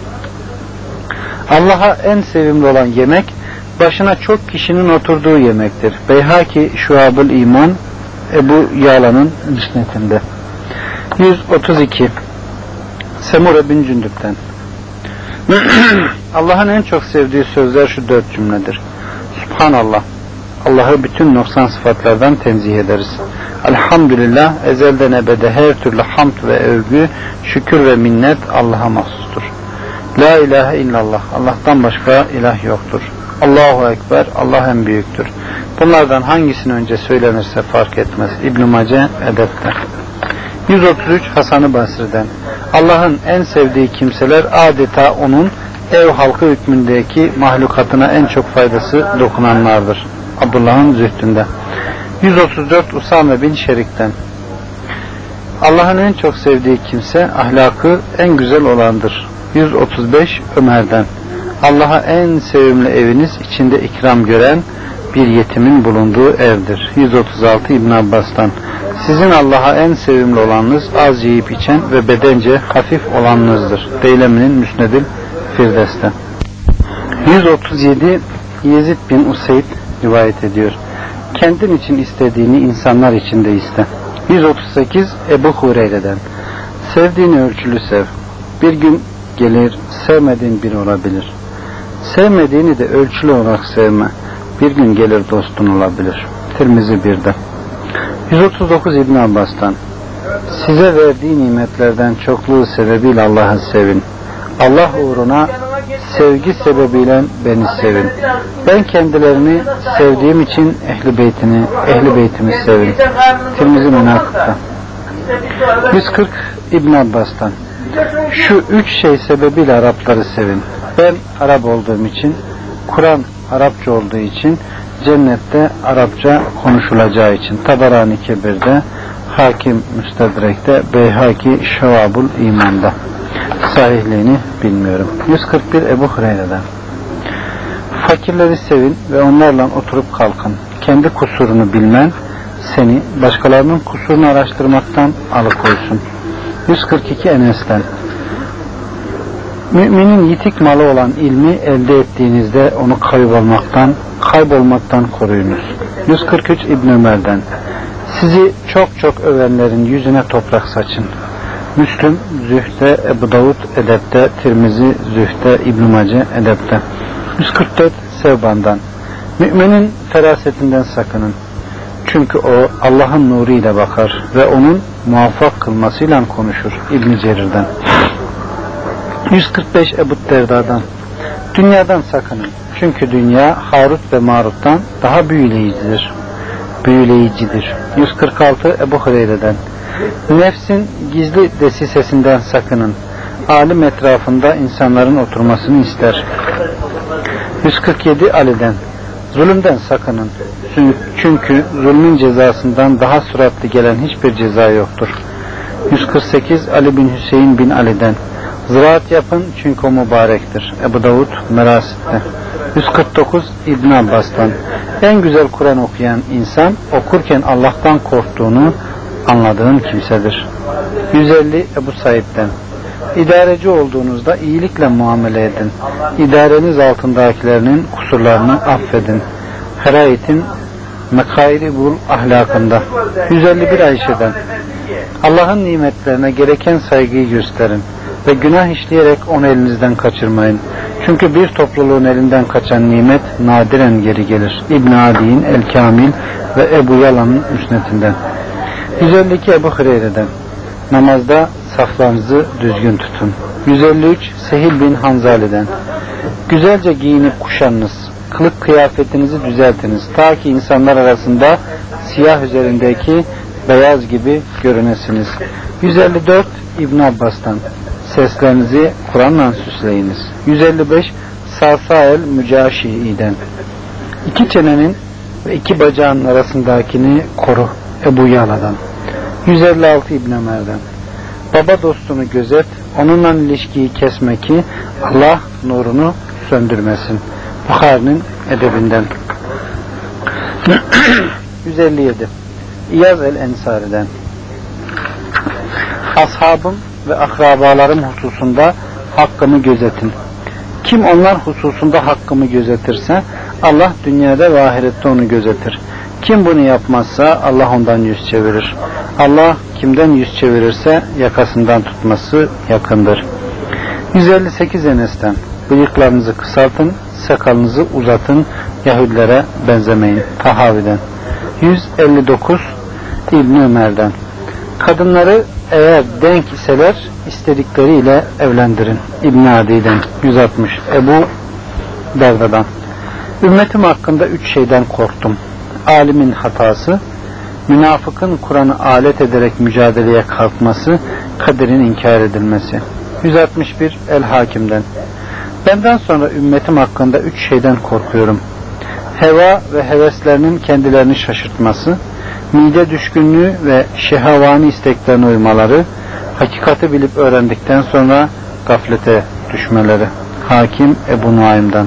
Speaker 1: Allah'a en sevimli olan yemek başına çok kişinin oturduğu yemektir. Beyhaki Şuab-ül İman, Ebu Yala'nın müsnedinde. yüz otuz iki Semure bin Cündüp'ten. Allah'ın en çok sevdiği sözler şu dört cümledir. Subhanallah. Allah'ı bütün noksan sıfatlardan tenzih ederiz. Elhamdülillah, ezelden ebede her türlü hamd ve övgü, şükür ve minnet Allah'a mahsustur. La ilahe illallah, Allah'tan başka ilah yoktur. Allahu Ekber, Allah en büyüktür. Bunlardan hangisini önce söylenirse fark etmez. İbn-i Mace Edep'te. yüz otuz üç Hasan-ı Basri'den. Allah'ın en sevdiği kimseler adeta onun ev halkı hükmündeki mahlukatına en çok faydası dokunanlardır. Abdullah'ın Zühdü'nde. yüz otuz dört Usame bin Şerik'ten. Allah'ın en çok sevdiği kimse ahlakı en güzel olandır. yüz otuz beş Ömer'den. Allah'a en sevimli eviniz içinde ikram gören bir yetimin bulunduğu evdir. yüz otuz altı İbn Abbas'tan. Sizin Allah'a en sevimli olanınız az yiyip içen ve bedence hafif olanınızdır. Deylemi'nin Müsnedil Firdevs'ten. yüz otuz yedi Yezid bin Useyd rivayet ediyor. Kendin için istediğini insanlar için de iste. yüz otuz sekiz Ebu Hureyre'den. Sevdiğini ölçülü sev. Bir gün gelir sevmediğin biri olabilir. Sevmediğini de ölçülü olarak sevme. Bir gün gelir dostun olabilir. Tirmizi birde. yüz otuz dokuz İbn Abbas'tan. Size verdiği nimetlerden çokluğu sebebiyle Allah'ı sevin. Allah uğruna sevgi sebebiyle beni sevin. Ben kendilerini sevdiğim için ehli beytini, ehli beytimi sevin. Tirmizi Münakık'ta. yüz kırk İbn Abbas'tan. Şu üç şey sebebiyle Arapları sevin. Ben Arap olduğum için, Kur'an Arapça olduğu için, cennette Arapça konuşulacağı için. Tabarani Kebir'de, Hakim Müstedrek'te, Beyhaki Şevabul İman'da. Sahihliğini bilmiyorum. yüz kırk bir Ebu Hureyre'den. Fakirleri sevin ve onlarla oturup kalkın. Kendi kusurunu bilmen seni başkalarının kusurunu araştırmaktan alıkoysun. yüz kırk iki Enes'ten. Müminin yitik malı olan ilmi elde ettiğinizde onu kaybolmaktan, kaybolmaktan koruyunuz. yüz kırk üç İbn Ömer'den. Sizi çok çok övenlerin yüzüne toprak saçın. Müslüm Zühd'de, Ebu Davud Edep'te, Tirmizi Zühd'de, İbn Mace Edep'te. yüz kırk dört Sevban'dan. Müminin ferasetinden sakının. Çünkü o Allah'ın nuru ile bakar ve onun muvaffak kılmasıyla konuşur. İbn Cerir'den. yüz kırk beş Ebu Derda'dan. Dünyadan sakının. Çünkü dünya Harut ve Marut'tan daha büyüleyicidir. Büyüleyicidir. yüz kırk altı Ebu Hureyre'den. Nefsin gizli desisesinden sakının. Alim etrafında insanların oturmasını ister. yüz kırk yedi Ali'den. Zulümden sakının. Çünkü zulmün cezasından daha süratli gelen hiçbir ceza yoktur. yüz kırk sekiz Ali bin Hüseyin bin Ali'den. Ziraat yapın çünkü o mübarektir. Ebu Davud Merasit'te. yüz kırk dokuz İbn Abbas'tan. En güzel Kur'an okuyan insan okurken Allah'tan korktuğunu anladığın kimsedir. yüz elli Ebu Said'den. İdareci olduğunuzda iyilikle muamele edin. İdareniz altındakilerinin kusurlarını affedin. Herayet'in Mekairibul ahlakında. yüz elli bir Ayşe'den. Allah'ın nimetlerine gereken saygıyı gösterin ve günah işleyerek onu elinizden kaçırmayın. Çünkü bir topluluğun elinden kaçan nimet nadiren geri gelir. İbn Adi'nin El Kamil ve Ebu Yala'nın Müsnetinden. yüz elli iki Ebu Hureyre'den. Namazda saflarınızı düzgün tutun. yüz elli üç Sehil bin Hanzali'den. Güzelce giyinip kuşanınız. Kılık kıyafetinizi düzeltiniz. Ta ki insanlar arasında siyah üzerindeki beyaz gibi görünesiniz. yüz elli dört İbn Abbas'tan. Seslerinizi Kur'an'la süsleyiniz. yüz elli beş Sasael Mücaşi'den. İki çenenin ve iki bacağın arasındakini koru. Ebu Yala'dan. yüz elli altı İbn Ömer'den. Baba dostunu gözet, onunla ilişkiyi kesme ki Allah nurunu söndürmesin. Bukhari'nin edebinden. yüz elli yedi. İyaz el-Ensari'den. Ashabım ve akrabalarım hususunda hakkımı gözetin. Kim onlar hususunda hakkımı gözetirse Allah dünyada ve ahirette onu gözetir. Kim bunu yapmazsa Allah ondan yüz çevirir. Allah kimden yüz çevirirse yakasından tutması yakındır. yüz elli sekiz Enes'ten. Bıyıklarınızı kısaltın, sakalınızı uzatın, Yahudilere benzemeyin. Tahavi'den. yüz elli dokuz İbn Ömer'den. Kadınları eğer denk iseler istedikleriyle evlendirin. İbn Adi'den. yüz altmış Ebu Derda'dan. Ümmetim hakkında üç şeyden korktum. Alimin hatası, münafıkın Kur'an'ı alet ederek mücadeleye kalkması, kaderin inkar edilmesi. yüz altmış bir El-Hakim'den. Benden sonra ümmetim hakkında üç şeyden korkuyorum. Heva ve heveslerinin kendilerini şaşırtması, mide düşkünlüğü ve şehvani isteklerine uymaları, hakikati bilip öğrendikten sonra gaflete düşmeleri. Hakim Ebu Nuaym'dan.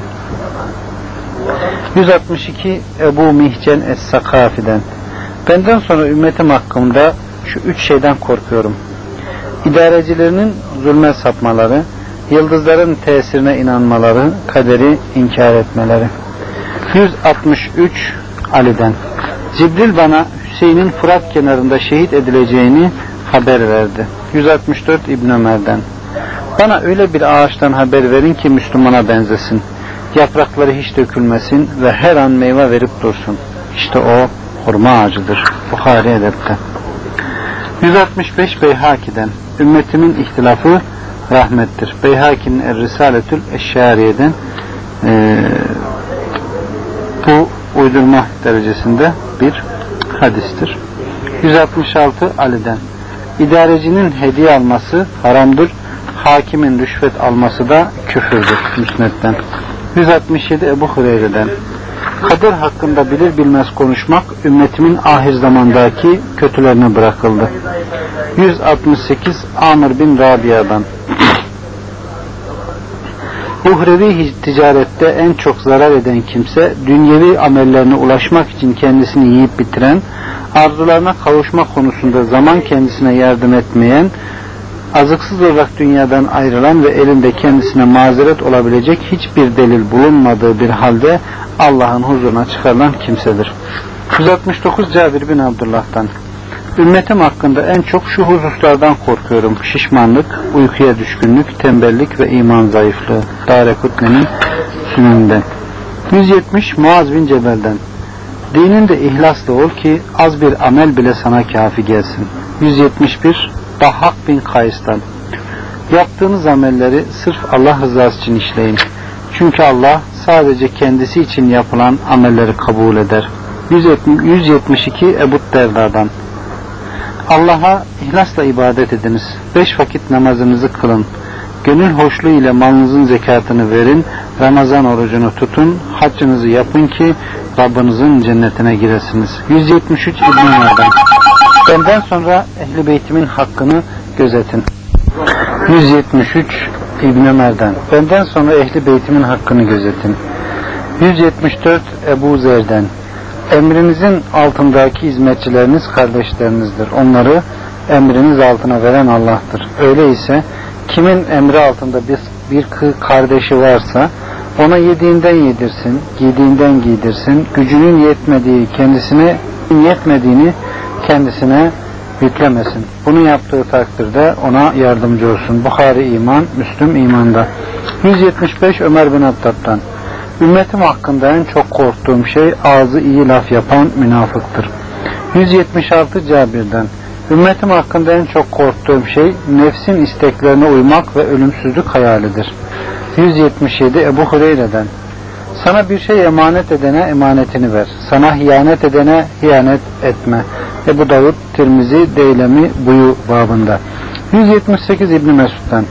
Speaker 1: yüz altmış iki Ebu Mihcen Es-Sakafi'den. Benden sonra ümmetim hakkında şu üç şeyden korkuyorum. İdarecilerinin zulme sapmaları, yıldızların tesirine inanmaları, kaderi inkar etmeleri. yüz altmış üç Ali'den. Cibril bana Hüseyin'in Fırat kenarında şehit edileceğini haber verdi. yüz altmış dört İbn Ömer'den. Bana öyle bir ağaçtan haber verin ki Müslümana benzesin. Yaprakları hiç dökülmesin ve her an meyve verip dursun. İşte o hurma ağacıdır. Bukhari Edeb'te. yüz altmış beş Beyhaki'den. Ümmetimin ihtilafı rahmettir. Beyhaki'nin Er-Risaletül Eşşariye'den e, bu uydurma derecesinde bir hadistir. yüz altmış altı Ali'den. İdarecinin hediye alması haramdır. Hakimin rüşvet alması da küfürdür. Müsned'den. yüz altmış yedi Ebu Hureyre'den. Kader hakkında bilir bilmez konuşmak ümmetimin ahir zamandaki kötülerine bırakıldı. yüz altmış sekiz Amr bin Rabia'dan. Uhrevi ticarette en çok zarar eden kimse, dünyevi amellerine ulaşmak için kendisini yiyip bitiren, arzularına kavuşma konusunda zaman kendisine yardım etmeyen, azıksız olarak dünyadan ayrılan ve elinde kendisine mazeret olabilecek hiçbir delil bulunmadığı bir halde Allah'ın huzuruna çıkarılan kimsedir. yüz altmış dokuz Cabir bin Abdullah'tan. Ümmetim hakkında en çok şu hususlardan korkuyorum. Şişmanlık, uykuya düşkünlük, tembellik ve iman zayıflığı. Darekutni'nin Süneninden. yüz yetmiş Muaz bin Cebel'den. Dininde ihlaslı ol ki az bir amel bile sana kafi gelsin. yüz yetmiş bir Dahhak bin Kays'tan. Yaptığınız amelleri sırf Allah rızası için işleyin. Çünkü Allah sadece kendisi için yapılan amelleri kabul eder. yüz yetmiş iki Ebu Derda'dan. Allah'a ihlasla ibadet ediniz. Beş vakit namazınızı kılın. Gönül hoşluğu ile malınızın zekatını verin. Ramazan orucunu tutun. Haccınızı yapın ki Rabbinizin cennetine giresiniz. yüz yetmiş üç İbn Ömer'den. Benden sonra Ehl-i Beytimin hakkını gözetin. yüz yetmiş üç İbn Ömer'den. Benden sonra Ehl-i Beytimin hakkını gözetin. yüz yetmiş dört Ebu Zer'den. Emrinizin altındaki hizmetçileriniz kardeşlerinizdir. Onları emriniz altına veren Allah'tır. Öyleyse kimin emri altında bir, bir kardeşi varsa ona yediğinden yedirsin, giydiğinden giydirsin, gücünün yetmediği kendisine yetmediğini kendisine yüklemesin. Bunu yaptığı takdirde ona yardımcı olsun. Bukhari iman, Müslüm imanda. yüz yetmiş beş Ömer bin Hattab'dan. Ümmetim hakkında en çok korktuğum şey ağzı iyi laf yapan münafıktır. yüz yetmiş altı Cabir'den. Ümmetim hakkında en çok korktuğum şey nefsin isteklerine uymak ve ölümsüzlük hayalidir. yüz yetmiş yedi Ebu Hureyre'den. Sana bir şey emanet edene emanetini ver. Sana hiyanet edene hiyanet etme. Ebu Davud, Tirmizi, Deylemi, Buyu babında. yüz yetmiş sekiz İbn Mesud'dan.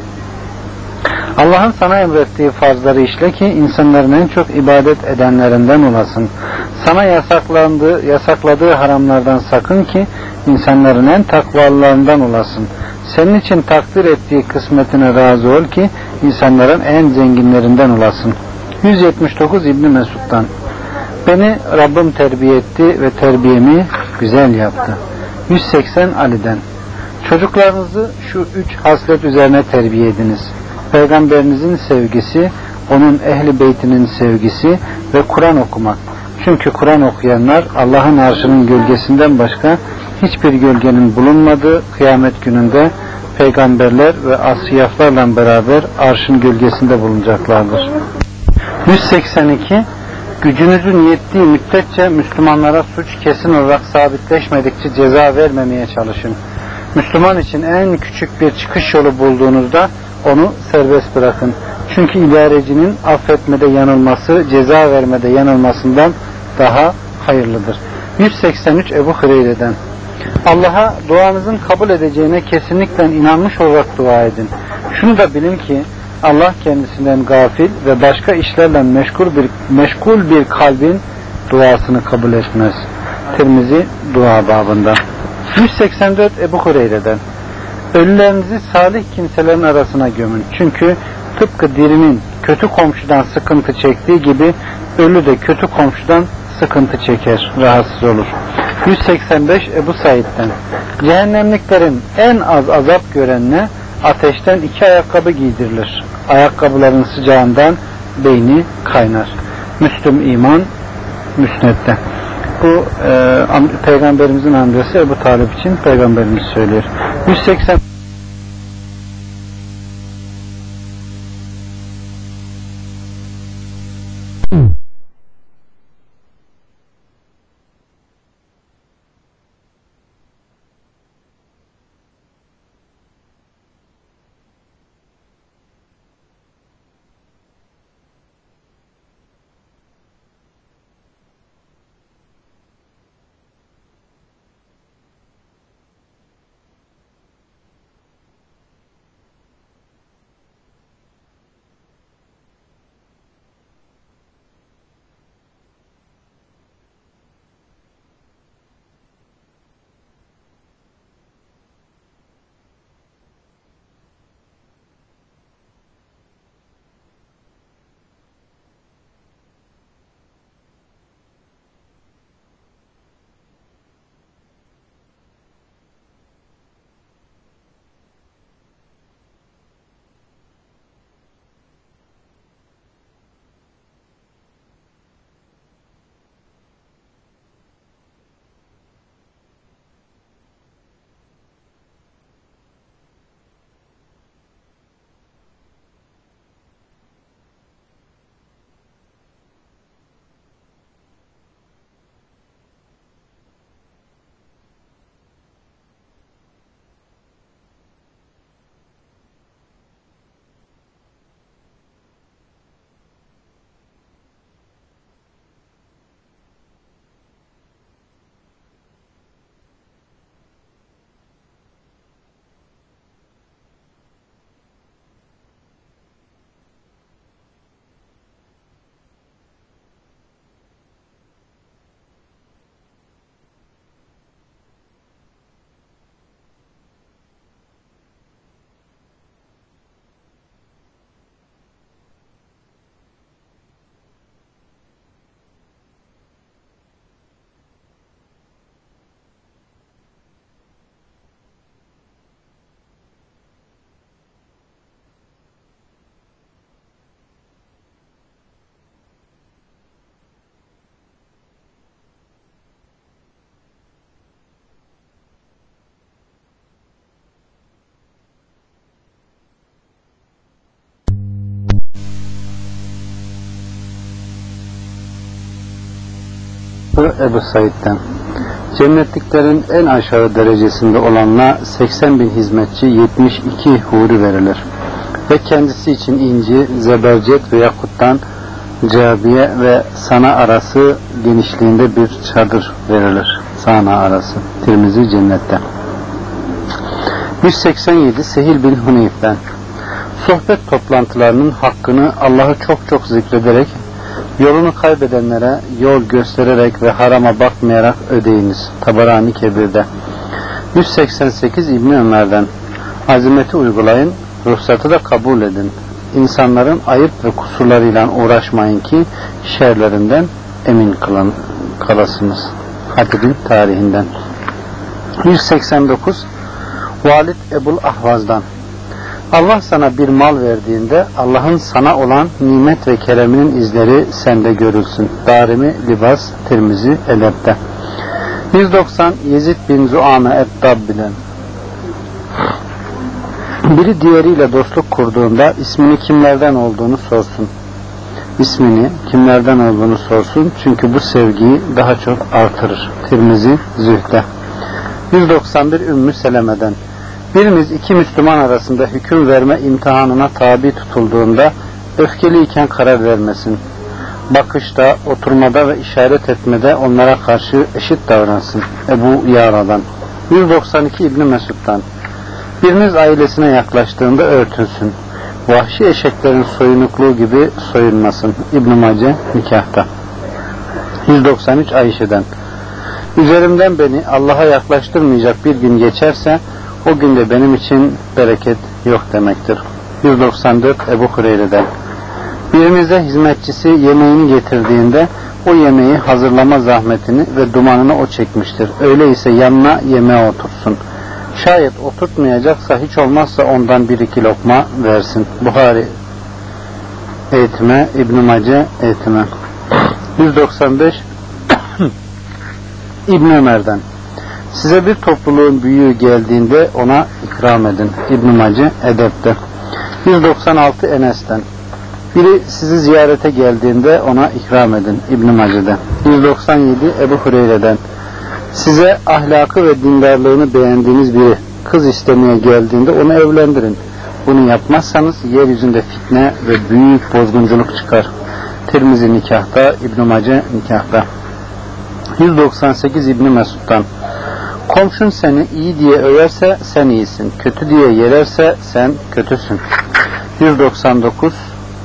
Speaker 1: Allah'ın sana emrettiği farzları işle ki insanların en çok ibadet edenlerinden olasın. Sana yasaklandığı, yasakladığı haramlardan sakın ki insanların en takvalılarından olasın. senin için takdir ettiği kısmetine razı ol ki insanların en zenginlerinden olasın. yüz yetmiş dokuz İbn Mesud'dan: beni Rabbim terbiye etti ve terbiyemi güzel yaptı. yüz seksen Ali'den: çocuklarınızı şu üç haslet üzerine terbiye ediniz: Peygamberinizin sevgisi, onun ehli beytinin sevgisi ve Kur'an okumak. Çünkü Kur'an okuyanlar Allah'ın arşının gölgesinden başka hiçbir gölgenin bulunmadığı kıyamet gününde peygamberler ve asiyaflarla beraber arşın gölgesinde bulunacaklardır. yüz seksen iki Gücünüzün yettiği müddetçe Müslümanlara suç kesin olarak sabitleşmedikçe ceza vermemeye çalışın. Müslüman için en küçük bir çıkış yolu bulduğunuzda onu serbest bırakın. Çünkü idarecinin affetmede yanılması, ceza vermede yanılmasından daha hayırlıdır. yüz seksen üç Ebu Hureyre'den: Allah'a duanızın kabul edeceğine kesinlikle inanmış olarak dua edin. Şunu da bilin ki Allah kendisinden gafil ve başka işlerle meşgul bir, meşgul bir kalbin duasını kabul etmez. Tirmizi dua babında. yüz seksen dört Ebu Hureyre'den: ölülerinizi salih kimselerin arasına gömün. Çünkü tıpkı dirinin kötü komşudan sıkıntı çektiği gibi ölü de kötü komşudan sıkıntı çeker, rahatsız olur. yüz seksen beş Ebu Said'den: cehennemliklerin en az azap görenine ateşten iki ayakkabı giydirilir. Ayakkabıların sıcağından beyni kaynar. Müslüm İman Müsned'de. Bu e, Peygamberimizin amcası Ebu Talib için Peygamberimiz söylüyor. yüz seksen Ebu Said'den: cennetliklerin en aşağı derecesinde olanla seksen bin hizmetçi yetmiş iki huri verilir ve kendisi için inci, zebercet ve yakuttan cabiye ve sana arası genişliğinde bir çadır verilir. Sana arası. Tirmizi cennette. yüz seksen yedi Sehil bin Huneyf'ten: sohbet toplantılarının hakkını Allah'ı çok çok zikrederek, yolunu kaybedenlere yol göstererek ve harama bakmayarak ödeyiniz. Tabarani Kebir'de. yüz seksen sekiz İbn Ömer'den: Azimeti uygulayın, ruhsatı da kabul edin. İnsanların ayıp ve kusurlarıyla uğraşmayın ki şerlerinden emin kılın, kalasınız. Hatib'in tarihinden. yüz seksen dokuz Valid Ebul Ahvaz'dan. Allah sana bir mal verdiğinde Allah'ın sana olan nimet ve kereminin izleri sende görülsün. Darimi Libas Tirmizi Edeb'de. yüz doksan Yezid bin Zuame et-Dabbi'den. Biri diğeriyle dostluk kurduğunda ismini kimlerden olduğunu sorsun. İsmini kimlerden olduğunu sorsun. Çünkü bu sevgiyi daha çok artırır. Tirmizi Zühd'de. yüz doksan bir Ümmü Seleme'den. Birimiz iki Müslüman arasında hüküm verme imtihanına tabi tutulduğunda öfkeliyken karar vermesin. Bakışta, oturmada ve işaret etmede onlara karşı eşit davransın. Ebu Yara'dan. yüz doksan iki İbn Mesud'dan. Biriniz ailesine yaklaştığında örtünsün. Vahşi eşeklerin soyunukluğu gibi soyunmasın. İbn-i Mace Nikah'ta. yüz doksan üç Ayşe'den. Üzerimden beni Allah'a yaklaştırmayacak bir gün geçerse o günde benim için bereket yok demektir. yüz doksan dört Ebu Hureyre'den. Birinize hizmetçisi yemeğini getirdiğinde o yemeği hazırlama zahmetini ve dumanını o çekmiştir. Öyleyse yanına yemeğe otursun. Şayet oturtmayacaksa hiç olmazsa ondan bir iki lokma versin. Buhari Eğitime, İbn-i Mace Eğitime. yüz doksan beş İbn Ömer'den. Size bir topluluğun büyüğü geldiğinde ona ikram edin. İbn-i Mace Edeb'de. yüz doksan altı Enes'ten. Biri sizi ziyarete geldiğinde ona ikram edin. İbn-i Mace'de. yüz doksan yedi Ebu Hureyre'den. Size ahlakı ve dindarlığını beğendiğiniz biri kız istemeye geldiğinde onu evlendirin. Bunu yapmazsanız yeryüzünde fitne ve büyük bozgunculuk çıkar. Tirmizi Nikah'ta, İbn-i Mace Nikah'ta. yüz doksan sekiz İbn Mesud'dan. Komşun seni iyi diye överse sen iyisin, kötü diye yererse sen kötüsün. yüz doksan dokuz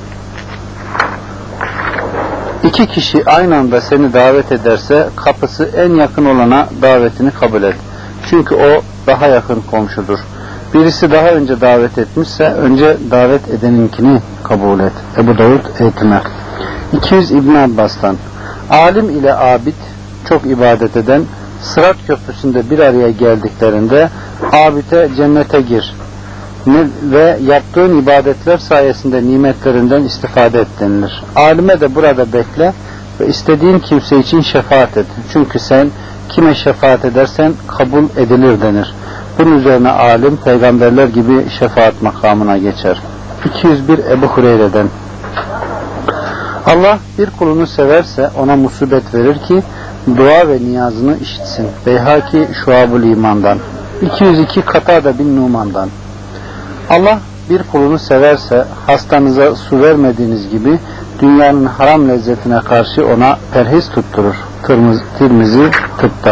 Speaker 1: İki kişi aynı anda seni davet ederse kapısı en yakın olana davetini kabul et. Çünkü o daha yakın komşudur. Birisi daha önce davet etmişse önce davet edeninkini kabul et. Ebu Davud Eğitime. iki yüz İbn Abbas'tan. Alim ile abid çok ibadet eden Sırat Köprüsü'nde bir araya geldiklerinde abide cennete gir ve yaptığın ibadetler sayesinde nimetlerinden istifade et denilir. Alime de burada bekle ve istediğin kimse için şefaat et. Çünkü sen kime şefaat edersen kabul edilir denir. Bunun üzerine alim peygamberler gibi şefaat makamına geçer. iki yüz bir Ebu Hureyre'den. Allah bir kulunu severse ona musibet verir ki dua ve niyazını işitsin. Beyhaki Şuab-ül İman'dan. iki yüz iki Katada bin Numan'dan. Allah bir kulunu severse hastanıza su vermediğiniz gibi dünyanın haram lezzetine karşı ona perhiz tutturur. Tirmizi Tıp'ta.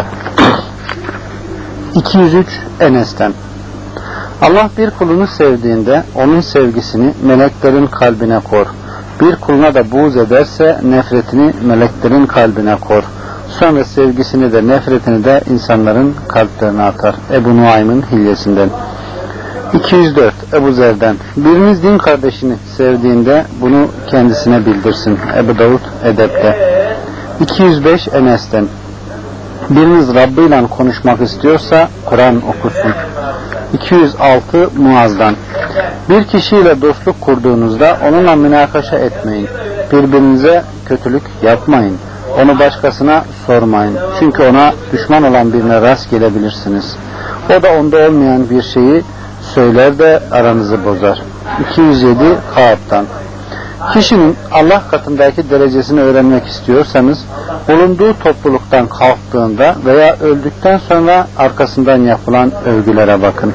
Speaker 1: iki yüz üç Enes'ten. Allah bir kulunu sevdiğinde onun sevgisini meleklerin kalbine kor. Bir kuluna da buğz ederse nefretini meleklerin kalbine kor. Sonra sevgisini de nefretini de insanların kalplerine atar. Ebu Nuaym'ın hilyesinden. iki yüz dört Ebu Zer'den. Biriniz din kardeşini sevdiğinde bunu kendisine bildirsin. Ebu Davud Edeb'de. iki yüz beş Enes'ten. Biriniz Rabbi ile konuşmak istiyorsa Kur'an okusun. iki yüz altı Muaz'dan. Bir kişiyle dostluk kurduğunuzda onunla münakaşa etmeyin. Birbirinize kötülük yapmayın. Onu başkasına sormayın. Çünkü ona düşman olan birine rast gelebilirsiniz. O da onda olmayan bir şeyi söyler de aranızı bozar. iki yüz yedi Kaab'dan. Kişinin Allah katındaki derecesini öğrenmek istiyorsanız bulunduğu topluluktan kalktığında veya öldükten sonra arkasından yapılan övgülere bakın.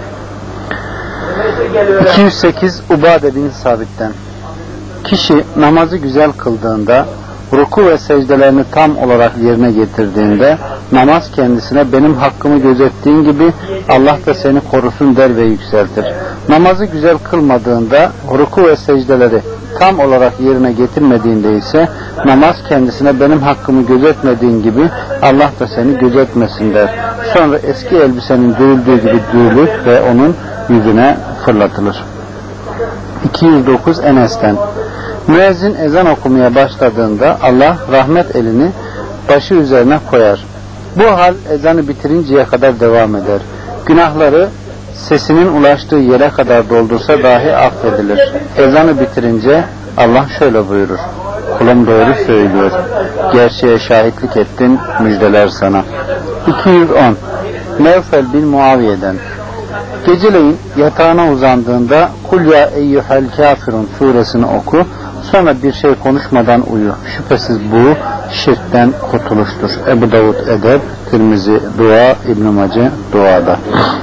Speaker 1: iki yüz sekiz Ubade bin Sabit'ten. Kişi namazı güzel kıldığında, ruku ve secdelerini tam olarak yerine getirdiğinde namaz kendisine benim hakkımı gözettiğin gibi Allah da seni korusun der ve yükseltir. Namazı güzel kılmadığında ruku ve secdeleri tam olarak yerine getirmediğinde ise namaz kendisine benim hakkımı gözetmediğin gibi Allah da seni gözetmesin der. Sonra eski elbisenin dürüldüğü gibi dürülür ve onun yüzüne fırlatılır. iki yüz dokuz Enes'ten: müezzin ezan okumaya başladığında Allah rahmet elini başı üzerine koyar. Bu hal ezanı bitirinceye kadar devam eder. Günahları sesinin ulaştığı yere kadar doldursa dahi affedilir. Ezanı bitirince Allah şöyle buyurur: kulum doğru söylüyor, gerçeğe şahitlik ettin, müjdeler sana. iki yüz on Nevfel bin Muaviye'den: geceleyin yatağına uzandığında Kul ya eyyuhel kafirun suresini oku, sonra bir şey konuşmadan uyu. Şüphesiz bu şirkten kurtuluştur. Ebu Davud Edeb, Tirmizi Dua, İbn-i Mace Duada.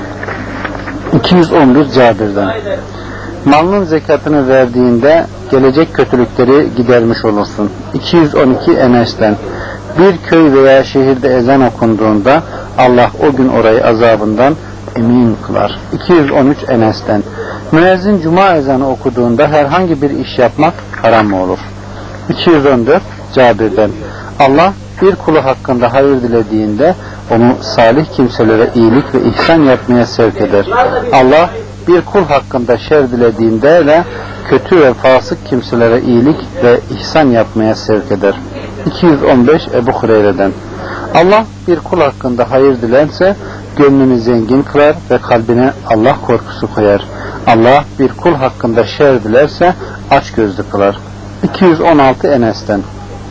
Speaker 1: iki yüz on bir Cabir'den: malının zekatını verdiğinde gelecek kötülükleri gidermiş olursun. iki yüz on iki Enes'ten: bir köy veya şehirde ezan okunduğunda Allah o gün orayı azabından emin kılar. iki yüz on üç Enes'ten: müezzin cuma ezanı okuduğunda herhangi bir iş yapmak haram mı olur? iki yüz on dört Cabir'den: Allah bir kulu hakkında hayır dilediğinde onu salih kimselere iyilik ve ihsan yapmaya sevk eder. Allah bir kul hakkında şer dilediğinde de kötü ve fasık kimselere iyilik ve ihsan yapmaya sevk eder. iki yüz on beş Ebu Hureyre'den: Allah bir kul hakkında hayır dilerse gönlünü zengin kılar ve kalbine Allah korkusu koyar. Allah bir kul hakkında şer dilerse açgözlü kılar. iki yüz on altı Enes'ten: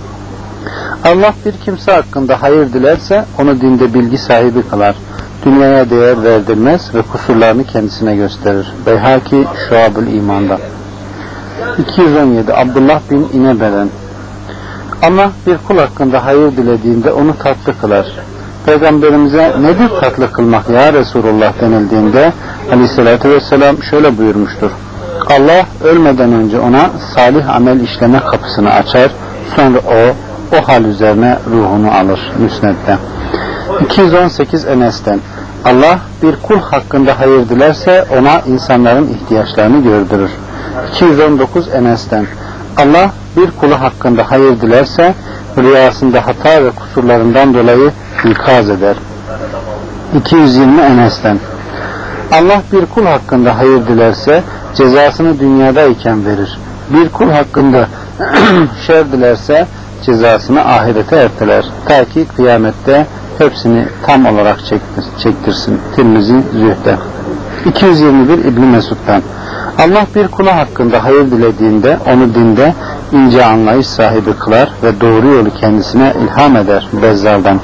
Speaker 1: Allah bir kimse hakkında hayır dilerse onu dinde bilgi sahibi kılar. Dünyaya değer verdirmez ve kusurlarını kendisine gösterir. Beyhaki Şuab-ül İman'da. iki yüz on yedi Abdullah bin İnebe'den: Allah bir kul hakkında hayır dilediğinde onu tatlı kılar. Peygamberimize nedir tatlı kılmak ya Resulullah denildiğinde Aleyhisselatü Vesselam şöyle buyurmuştur: Allah ölmeden önce ona salih amel işleme kapısını açar, sonra o o hal üzerine ruhunu alır. Müsned'de. iki yüz on sekiz Enes'ten: Allah bir kul hakkında hayır dilerse ona insanların ihtiyaçlarını gördürür. iki yüz on dokuz Enes'ten: Allah bir kulu hakkında hayır dilerse rüyasında hata ve kusurlarından dolayı ikaz eder. iki yüz yirmi Enes'ten: Allah bir kul hakkında hayır dilerse cezasını dünyadayken verir. Bir kul hakkında şer dilerse cezasını ahirete erteler. Ta ki kıyamette hepsini tam olarak çektir, çektirsin. Tirmizi Zühd'de. iki yüz yirmi bir İbn Mesud'dan: Allah bir kula hakkında hayır dilediğinde onu dinde ince anlayış sahibi kılar ve doğru yolu kendisine ilham eder. Bezzal'dan.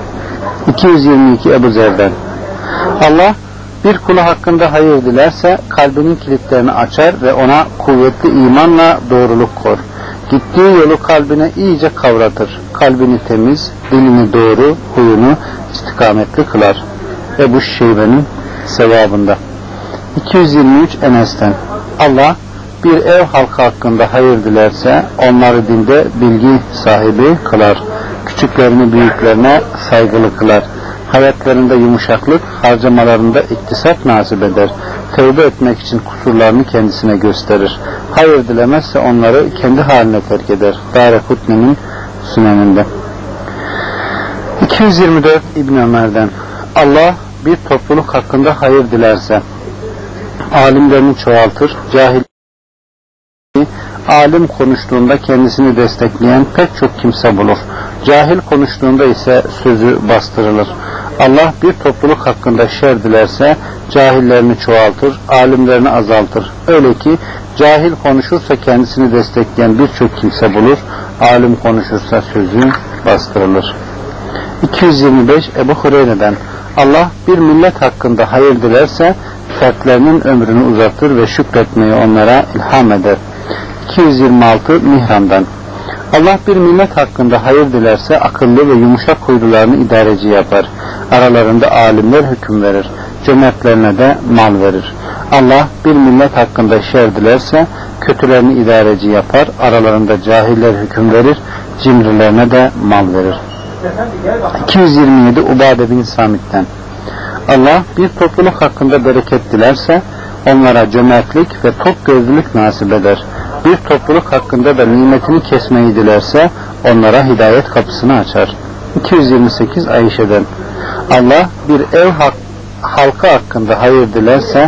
Speaker 1: iki yüz yirmi iki Ebu Zer'den: Allah bir kula hakkında hayır dilerse kalbinin kilitlerini açar ve ona kuvvetli imanla doğruluk kor. Gittiği yolu kalbine iyice kavratır. Kalbini temiz, dilini doğru, huyunu istikametli kılar. Ebu Şeybe'nin sevabında. iki yüz yirmi üç Enes'ten: Allah bir ev halkı hakkında hayır dilerse onları dinde bilgi sahibi kılar. Küçüklerini büyüklerine saygılı kılar. Hayatlarında yumuşaklık, harcamalarında iktisat nasip eder. Tevbe etmek için kusurlarını kendisine gösterir. Hayır dilemezse onları kendi haline terk eder. Darekutni'nin Süneninde. iki yüz yirmi dört İbn Ömer'den: Allah bir topluluk hakkında hayır dilerse alimlerini çoğaltır, cahil alim konuştuğunda kendisini destekleyen pek çok kimse bulur. Cahil konuştuğunda ise sözü bastırılır. Allah bir topluluk hakkında şer dilerse cahillerini çoğaltır, alimlerini azaltır. Öyle ki cahil konuşursa kendisini destekleyen birçok kimse bulur, alim konuşursa sözü bastırılır. iki yüz yirmi beş Ebu Hureyre'den: Allah bir millet hakkında hayır dilerse fertlerinin ömrünü uzatır ve şükretmeyi onlara ilham eder. iki yüz yirmi altı Mihran'dan: Allah bir millet hakkında hayır dilerse akıllı ve yumuşak huylularını idareci yapar. Aralarında alimler hüküm verir. Cömertlerine de mal verir. Allah bir millet hakkında şer dilerse kötülerini idareci yapar. Aralarında cahiller hüküm verir. Cimrilerine de mal verir. iki yüz yirmi yedi Ubade bin Samit'ten: Allah bir topluluk hakkında bereket dilerse onlara cömertlik ve tok gözlülük nasip eder. Bir topluluk hakkında da nimetini kesmeyi dilerse onlara hidayet kapısını açar. iki yüz yirmi sekiz Ayşe'den: Allah bir ev hak, halkı hakkında hayır dilerse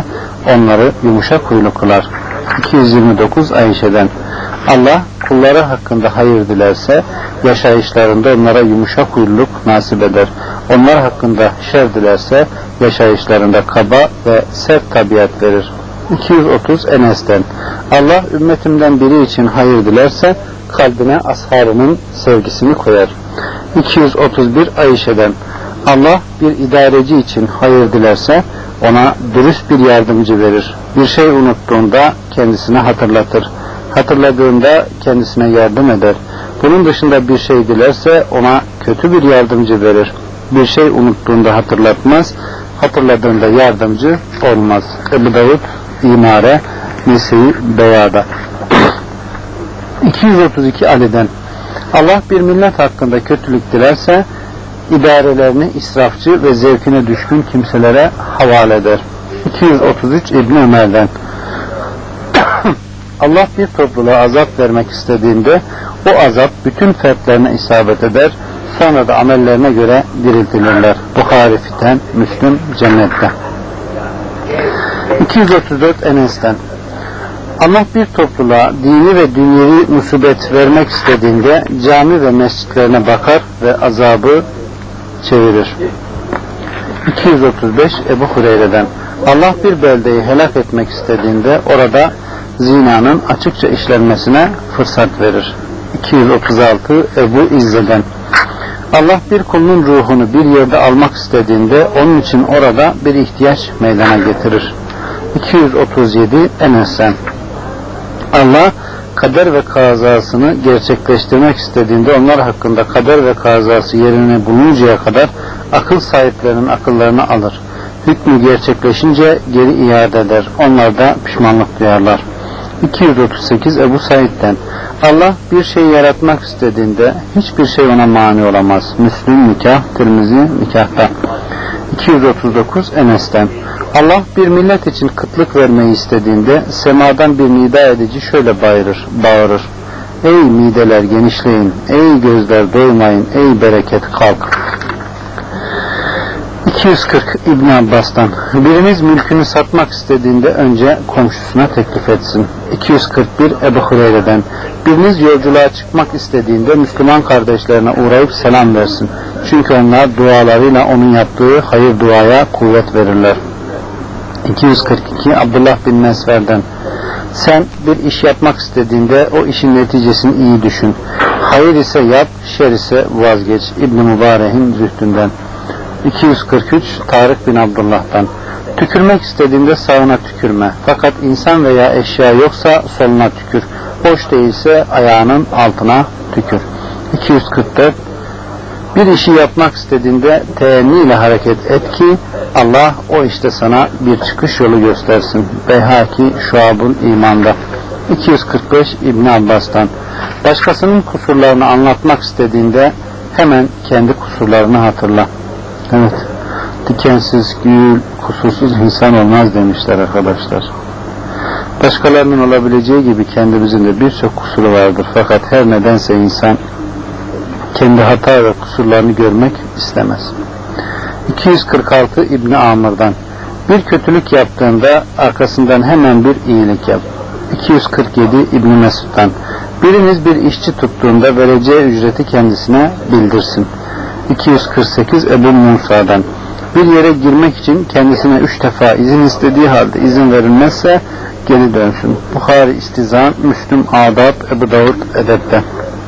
Speaker 1: onları yumuşak huylu kılar. iki yüz yirmi dokuz Ayşe'den Allah kulları hakkında hayır dilerse yaşayışlarında onlara yumuşak huyluluk nasip eder. Onlar hakkında şer dilerse yaşayışlarında kaba ve sert tabiat verir. iki yüz otuz Enes'ten Allah ümmetimden biri için hayır dilerse kalbine ashabının sevgisini koyar. iki yüz otuz bir Ayşe'den Allah bir idareci için hayır dilerse ona dürüst bir yardımcı verir. Bir şey unuttuğunda kendisine hatırlatır. Hatırladığında kendisine yardım eder. Bunun dışında bir şey dilerse ona kötü bir yardımcı verir. Bir şey unuttuğunda hatırlatmaz, hatırladığında yardımcı olmaz. Ebu Davud İmare Nesi Beyada. iki yüz otuz iki Ali'den Allah bir millet hakkında kötülük dilerse idarelerini israfçı ve zevkine düşkün kimselere havale eder. iki yüz otuz üç İbn Ömer'den Allah bir topluluğa azap vermek istediğinde o azap bütün fertlerine isabet eder, sonra da amellerine göre diriltilirler. Buhari Fiten, Müslüm Cennette. iki yüz otuz dört Enes'ten Allah bir topluluğa dini ve dünyevi musibet vermek istediğinde cami ve mescitlerine bakar ve azabı çevirir. iki yüz otuz beş Ebu Hureyre'den Allah bir beldeyi helak etmek istediğinde orada zinanın açıkça işlenmesine fırsat verir. iki yüz otuz altı Ebu İzze'den Allah bir kulun ruhunu bir yerde almak istediğinde onun için orada bir ihtiyaç meydana getirir. iki yüz otuz yedi Enes'ten Allah kader ve kazasını gerçekleştirmek istediğinde onlar hakkında kader ve kazası yerini buluncaya kadar akıl sahiplerinin akıllarını alır. Hükmü gerçekleşince geri iade eder. Onlar da pişmanlık duyarlar. iki yüz otuz sekiz Ebu Said'den Allah bir şey yaratmak istediğinde hiçbir şey ona mani olamaz. Müslüm Nikah, Tirmizi Nikah'ta. iki yüz otuz dokuz Enes'ten Allah bir millet için kıtlık vermeyi istediğinde semadan bir nida edici şöyle bağırır, bağırır. Ey mideler genişleyin, ey gözler doymayın, ey bereket kalk. iki yüz kırk İbn Abbas'tan biriniz mülkünü satmak istediğinde önce komşusuna teklif etsin. iki yüz kırk bir Ebu Hureyre'den biriniz yolculuğa çıkmak istediğinde Müslüman kardeşlerine uğrayıp selam versin. Çünkü onlar dualarıyla onun yaptığı hayır duaya kuvvet verirler. iki yüz kırk iki Abdullah bin Mesver'den sen bir iş yapmak istediğinde o işin neticesini iyi düşün. Hayır ise yap, şer ise vazgeç. İbn-i Mübarek'in zühdünden. iki yüz kırk üç Tarık bin Abdullah'tan tükürmek istediğinde sağına tükürme. Fakat insan veya eşya yoksa soluna tükür. Boş değilse ayağının altına tükür. iki yüz kırk dört bir işi yapmak istediğinde teenni ile hareket et ki Allah o işte sana bir çıkış yolu göstersin. Beyhaki Şuab-ül İman'da. iki yüz kırk beş İbn Abbas'tan başkasının kusurlarını anlatmak istediğinde hemen kendi kusurlarını hatırla. Evet, dikensiz, gül, kusursuz insan olmaz demişler arkadaşlar. Başkalarının olabileceği gibi kendimizin de birçok kusuru vardır. Fakat her nedense insan kendi hata ve kusurlarını görmek istemez. iki yüz kırk altı İbn Amr'dan bir kötülük yaptığında arkasından hemen bir iyilik yap. iki yüz kırk yedi İbn Mesud'dan biriniz bir işçi tuttuğunda vereceği ücreti kendisine bildirsin. iki yüz kırk sekiz Ebu Musa'dan bir yere girmek için kendisine üç defa izin istediği halde izin verilmezse geri dönsün. Buhari İstizan, Müslüm Adab, Ebu Davud Edeb'de.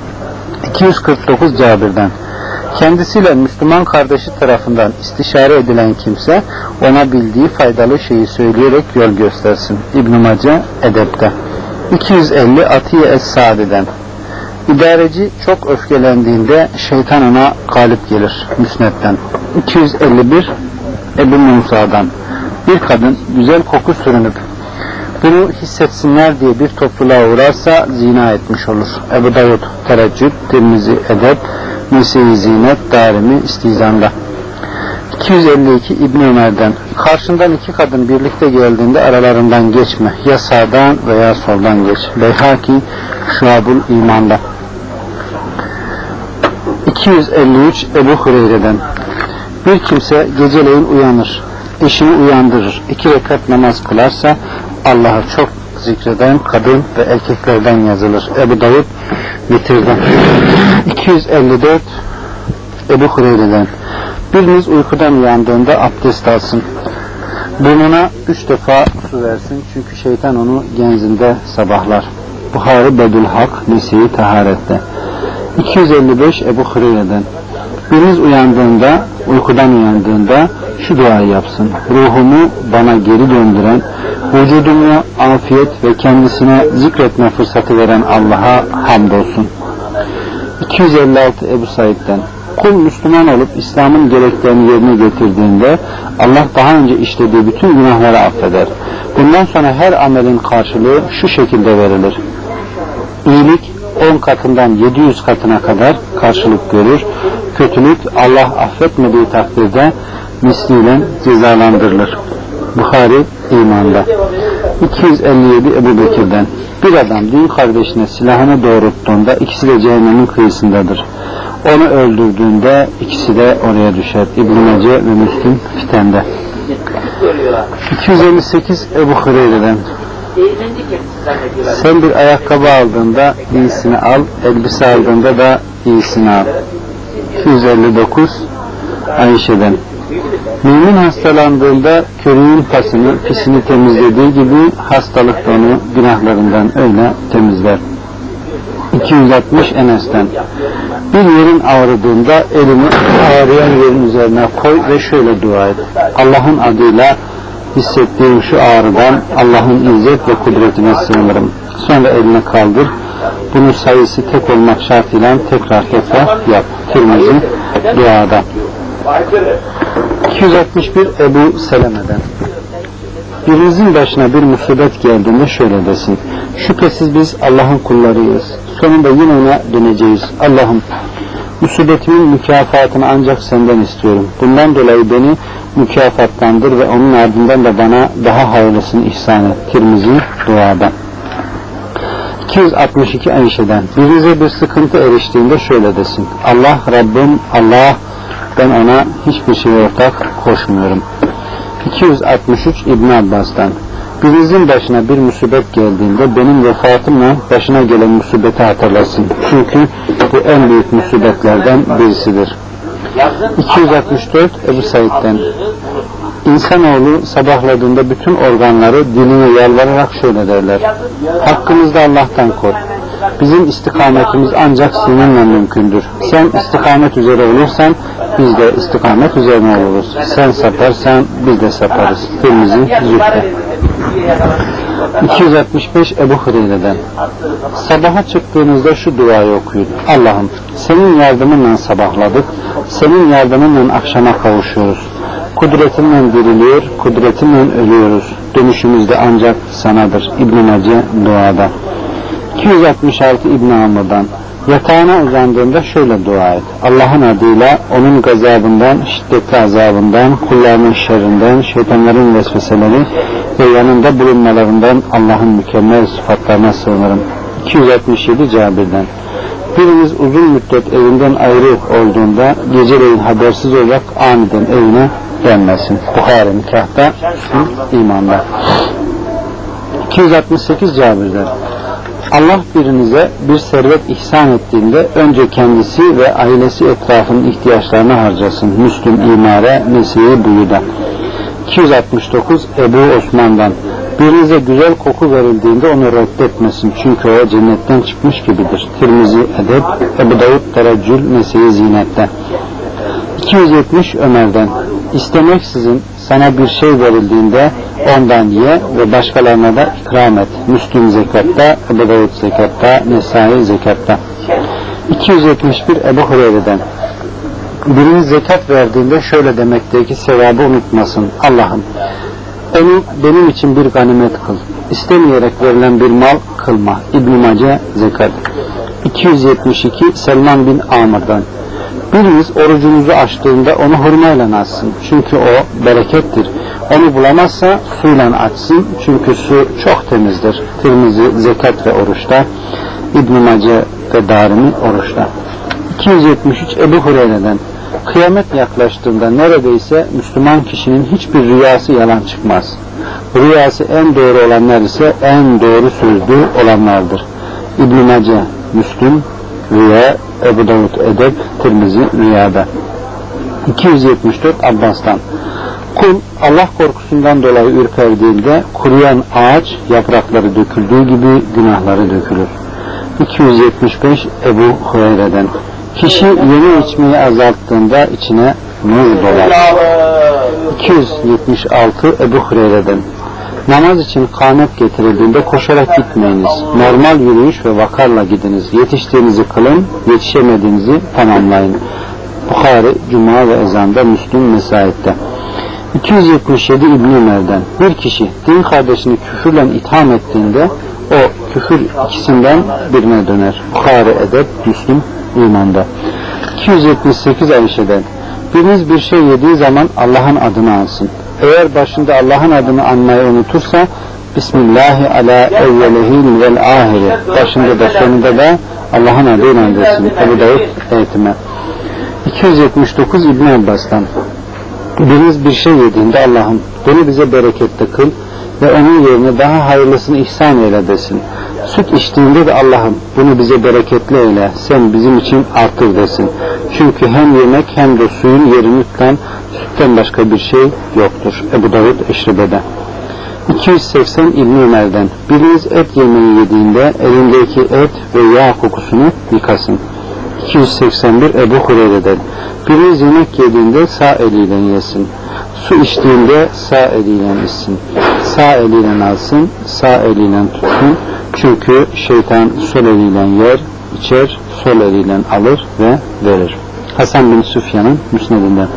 Speaker 1: iki yüz kırk dokuz Cabir'den kendisiyle Müslüman kardeşi tarafından istişare edilen kimse ona bildiği faydalı şeyi söyleyerek yol göstersin. İbn-i Mace Edeb'de. iki yüz elli Atiye Es-Sadi'den İdareci çok öfkelendiğinde şeytan ona galip gelir. Müsned'den. iki yüz elli bir Ebu Musa'dan bir kadın güzel koku sürünüp bunu hissetsinler diye bir topluluğa uğrarsa zina etmiş olur. Ebu Davud Tereccüd, Tirmizi Edeb, Nesi Zinet, Darimi İstizan'da. iki yüz elli iki İbn Ömer'den karşından iki kadın birlikte geldiğinde aralarından geçme. Ya sağdan veya soldan geç. Beyhaki Şuab-ül İman'da. iki yüz elli üç Ebu Hureyre'den bir kimse geceleyin uyanır. eşini uyandırır, iki rekat namaz kılarsa Allah'ı çok zikreden kadın ve erkeklerden yazılır. Ebu Davud Vitir'den. iki yüz elli dört Ebu Hureyre'den. Biriniz uykudan uyandığında abdest alsın. Burnuna üç defa su versin. Çünkü şeytan onu genzinde sabahlar. Buhari Bedül Hak Nesi Taharet'te. iki yüz elli beş Ebu Hureyre'den. Biriniz uyandığında, uykudan uyandığında şu duayı yapsın. Ruhumu bana geri döndüren, vücudumu afiyet ve kendisine zikretme fırsatı veren Allah'a hamdolsun. iki yüz elli altı Ebu Said'den. Kul Müslüman olup İslam'ın gereklerini yerine getirdiğinde Allah daha önce işlediği bütün günahları affeder. Bundan sonra her amelin karşılığı şu şekilde verilir. İyilik on katından yedi yüz katına kadar karşılık görür. Kötülük Allah affetmediği takdirde misliyle cezalandırılır. Buhari İman'da. iki yüz elli yedi Ebu Bekir'den. Bir adam din kardeşine silahını doğrulttuğunda ikisi de cehennemin kıyısındadır. Onu öldürdüğünde ikisi de oraya düşer. İbn-i Mece ve Müslim Fiten'de. iki yüz elli sekiz Ebu Hureyre'den. Sen bir ayakkabı aldığında iyisini al, elbise aldığında da iyisini al. iki yüz elli dokuz Ayşe'den. Mümin hastalandığında körüğün pasını, pisini temizlediği gibi hastalık da onu günahlarından öyle temizler. iki yüz altmış Enes'ten. Bir yerin ağrıdığında elini ağrıyan yerin üzerine koy ve şöyle dua et. Allah'ın adıyla hissettiğim şu ağrıdan Allah'ın izzet ve kudretine sığınırım. Sonra elini kaldır. Bunun sayısı tek olmak şartıyla tekrar tekrar yap. Tirmizi duada. iki yüz altmış bir Ebu Seleme'den. Birinizin başına bir musibet geldiğinde şöyle desin. Şüphesiz biz Allah'ın kullarıyız. Sonunda yine ona döneceğiz. Allah'ım, musibetimin mükafatını ancak senden istiyorum. Bundan dolayı beni mükafatlandır ve onun ardından da bana daha hayırlısını ihsan et. Tirmizi duada. iki yüz altmış iki Ayşe'den. Birinize bir sıkıntı eriştiğinde şöyle desin. Allah Rabbim, Allah, ben ona hiçbir şey ortak koşmuyorum. iki yüz altmış üç İbn Abbas'tan. Birinizin başına bir musibet geldiğinde benim vefatımla başına gelen musibeti hatırlasın. Çünkü bu en büyük musibetlerden birisidir. iki yüz altmış dört Ebu Said'den. İnsanoğlu sabahladığında bütün organları diline yalvararak şöyle derler. Hakkımızda Allah'tan kork. Bizim istikametimiz ancak seninle mümkündür. Sen istikamet üzere olursan biz de istikamet üzerine oluruz. Sen saparsan biz de saparız. Tirmizi Zühde. iki yüz altmış beş Ebu Hureyre'den. Sabaha çıktığınızda şu duayı okuyun. Allah'ım, senin yardımınla sabahladık, senin yardımınla akşama kavuşuyoruz. Kudretinle diriliyor, kudretinle ölüyoruz. Dönüşümüz de ancak sanadır. İbn-i Mece duada. iki yüz altmış altı İbn Amr'dan. Yatağına uzandığında şöyle dua et. Allah'ın adıyla onun gazabından, şiddetli azabından, kullarının şerrinden, şeytanların vesveseleri ve yanında bulunmalarından Allah'ın mükemmel sıfatlarına sığınırım. iki yüz altmış yedi Cabir'den. Biriniz uzun müddet evinden ayrı olduğunda geceleyin habersiz olarak aniden evine dönmesin. Buhari Nikah'ta, İman'da. iki yüz altmış sekiz Cabir'den. Allah birinize bir servet ihsan ettiğinde önce kendisi ve ailesi etrafının ihtiyaçlarını harcasın. Müslüm İmare Mesih Buyu'da. iki yüz altmış dokuz Ebu Osman'dan. Birinize güzel koku verildiğinde onu reddetmesin. Çünkü o cennetten çıkmış gibidir. Tirmizi Edeb, Ebu Davud Tereccül Mesih Zinet'te. iki yüz yetmiş Ömer'den. İstemeksizin sana bir şey verildiğinde ondan ye ve başkalarına da ikram et. Müslüm zekatta, Ebu Davud zekatta, Nesai zekatta. iki yüz yetmiş bir Ebu Hureyre'den. Biriniz zekat verdiğinde şöyle demekteki sevabı unutmasın. Allah'ım, onu benim için bir ganimet kıl. İstemeyerek verilen bir mal kılma. İbn-i Mace zekat. iki yüz yetmiş iki Selman bin Amr'dan. Biriniz orucunuzu açtığında onu hurmayla açsın. Çünkü o berekettir. Onu bulamazsa suyla açsın. Çünkü su çok temizdir. Tirmizi zekat ve oruçta. İbn-i Mace ve Darimi oruçta. iki yüz yetmiş üç Ebu Hureyre'den. Kıyamet yaklaştığında neredeyse Müslüman kişinin hiçbir rüyası yalan çıkmaz. Rüyası en doğru olanlar ise en doğru sözlü olanlardır. İbn-i Mace, Müslüm, Rüya, Ebu Davud, Edeb, Tirmizi, Rüyada. iki yüz yetmiş dört Abbas'tan. Kul Allah korkusundan dolayı ürperdiğinde kuruyan ağaç yaprakları döküldüğü gibi günahları dökülür. iki yüz yetmiş beş Ebu Hureyre'den. Kişi yeme içmeyi azalttığında içine nur dolar. iki yüz yetmiş altı Ebu Hureyre'den. Namaz için kâmet getirildiğinde koşarak gitmeyiniz. Normal yürüyüş ve vakarla gidiniz. Yetiştiğinizi kılın, yetişemediğinizi tamamlayın. Bukhari, Cuma ve ezanda, Müslüm, Mesai'de. iki yüz yetmiş yedi İbn Ömer'den. Bir kişi din kardeşini küfürle itham ettiğinde o küfür ikisinden birine döner. Bukhari, Edeb, Müslüm, İman'da. iki yüz yetmiş sekiz Ayşe'den. Biriniz bir şey yediği zaman Allah'ın adını alsın. Eğer başında Allah'ın adını anmayı unutursa Bismillahi ala evvelehil vel ahire, başında da sonunda da Allah'ın adıyla desin. Ebu Davud eğitime. iki yüz yetmiş dokuz İbn Abbas'tan. Biriniz bir şey yediğinde Allah'ım bunu bize bereketli kıl ve onun yerine daha hayırlısını ihsan eyle desin. Süt içtiğinde de Allah'ım bunu bize bereketli eyle, sen bizim için artır desin. Çünkü hem yemek hem de suyun yerini tutan sütten başka bir şey yoktur. Ebu Davud Eşribe'de. iki yüz seksen İbn Ömer'den. Biriniz et yemeği yediğinde elindeki et ve yağ kokusunu yıkasın. iki yüz seksen bir Ebu Hureyre'den. Biriniz yemek yediğinde sağ eliyle yesin. Su içtiğinde sağ eliyle içsin. Sağ eliyle alsın, sağ eliyle tutsun. Çünkü şeytan sol eliyle yer, içer, sol eliyle alır ve verir. Hasan bin Süfyan'ın Müsned'inden.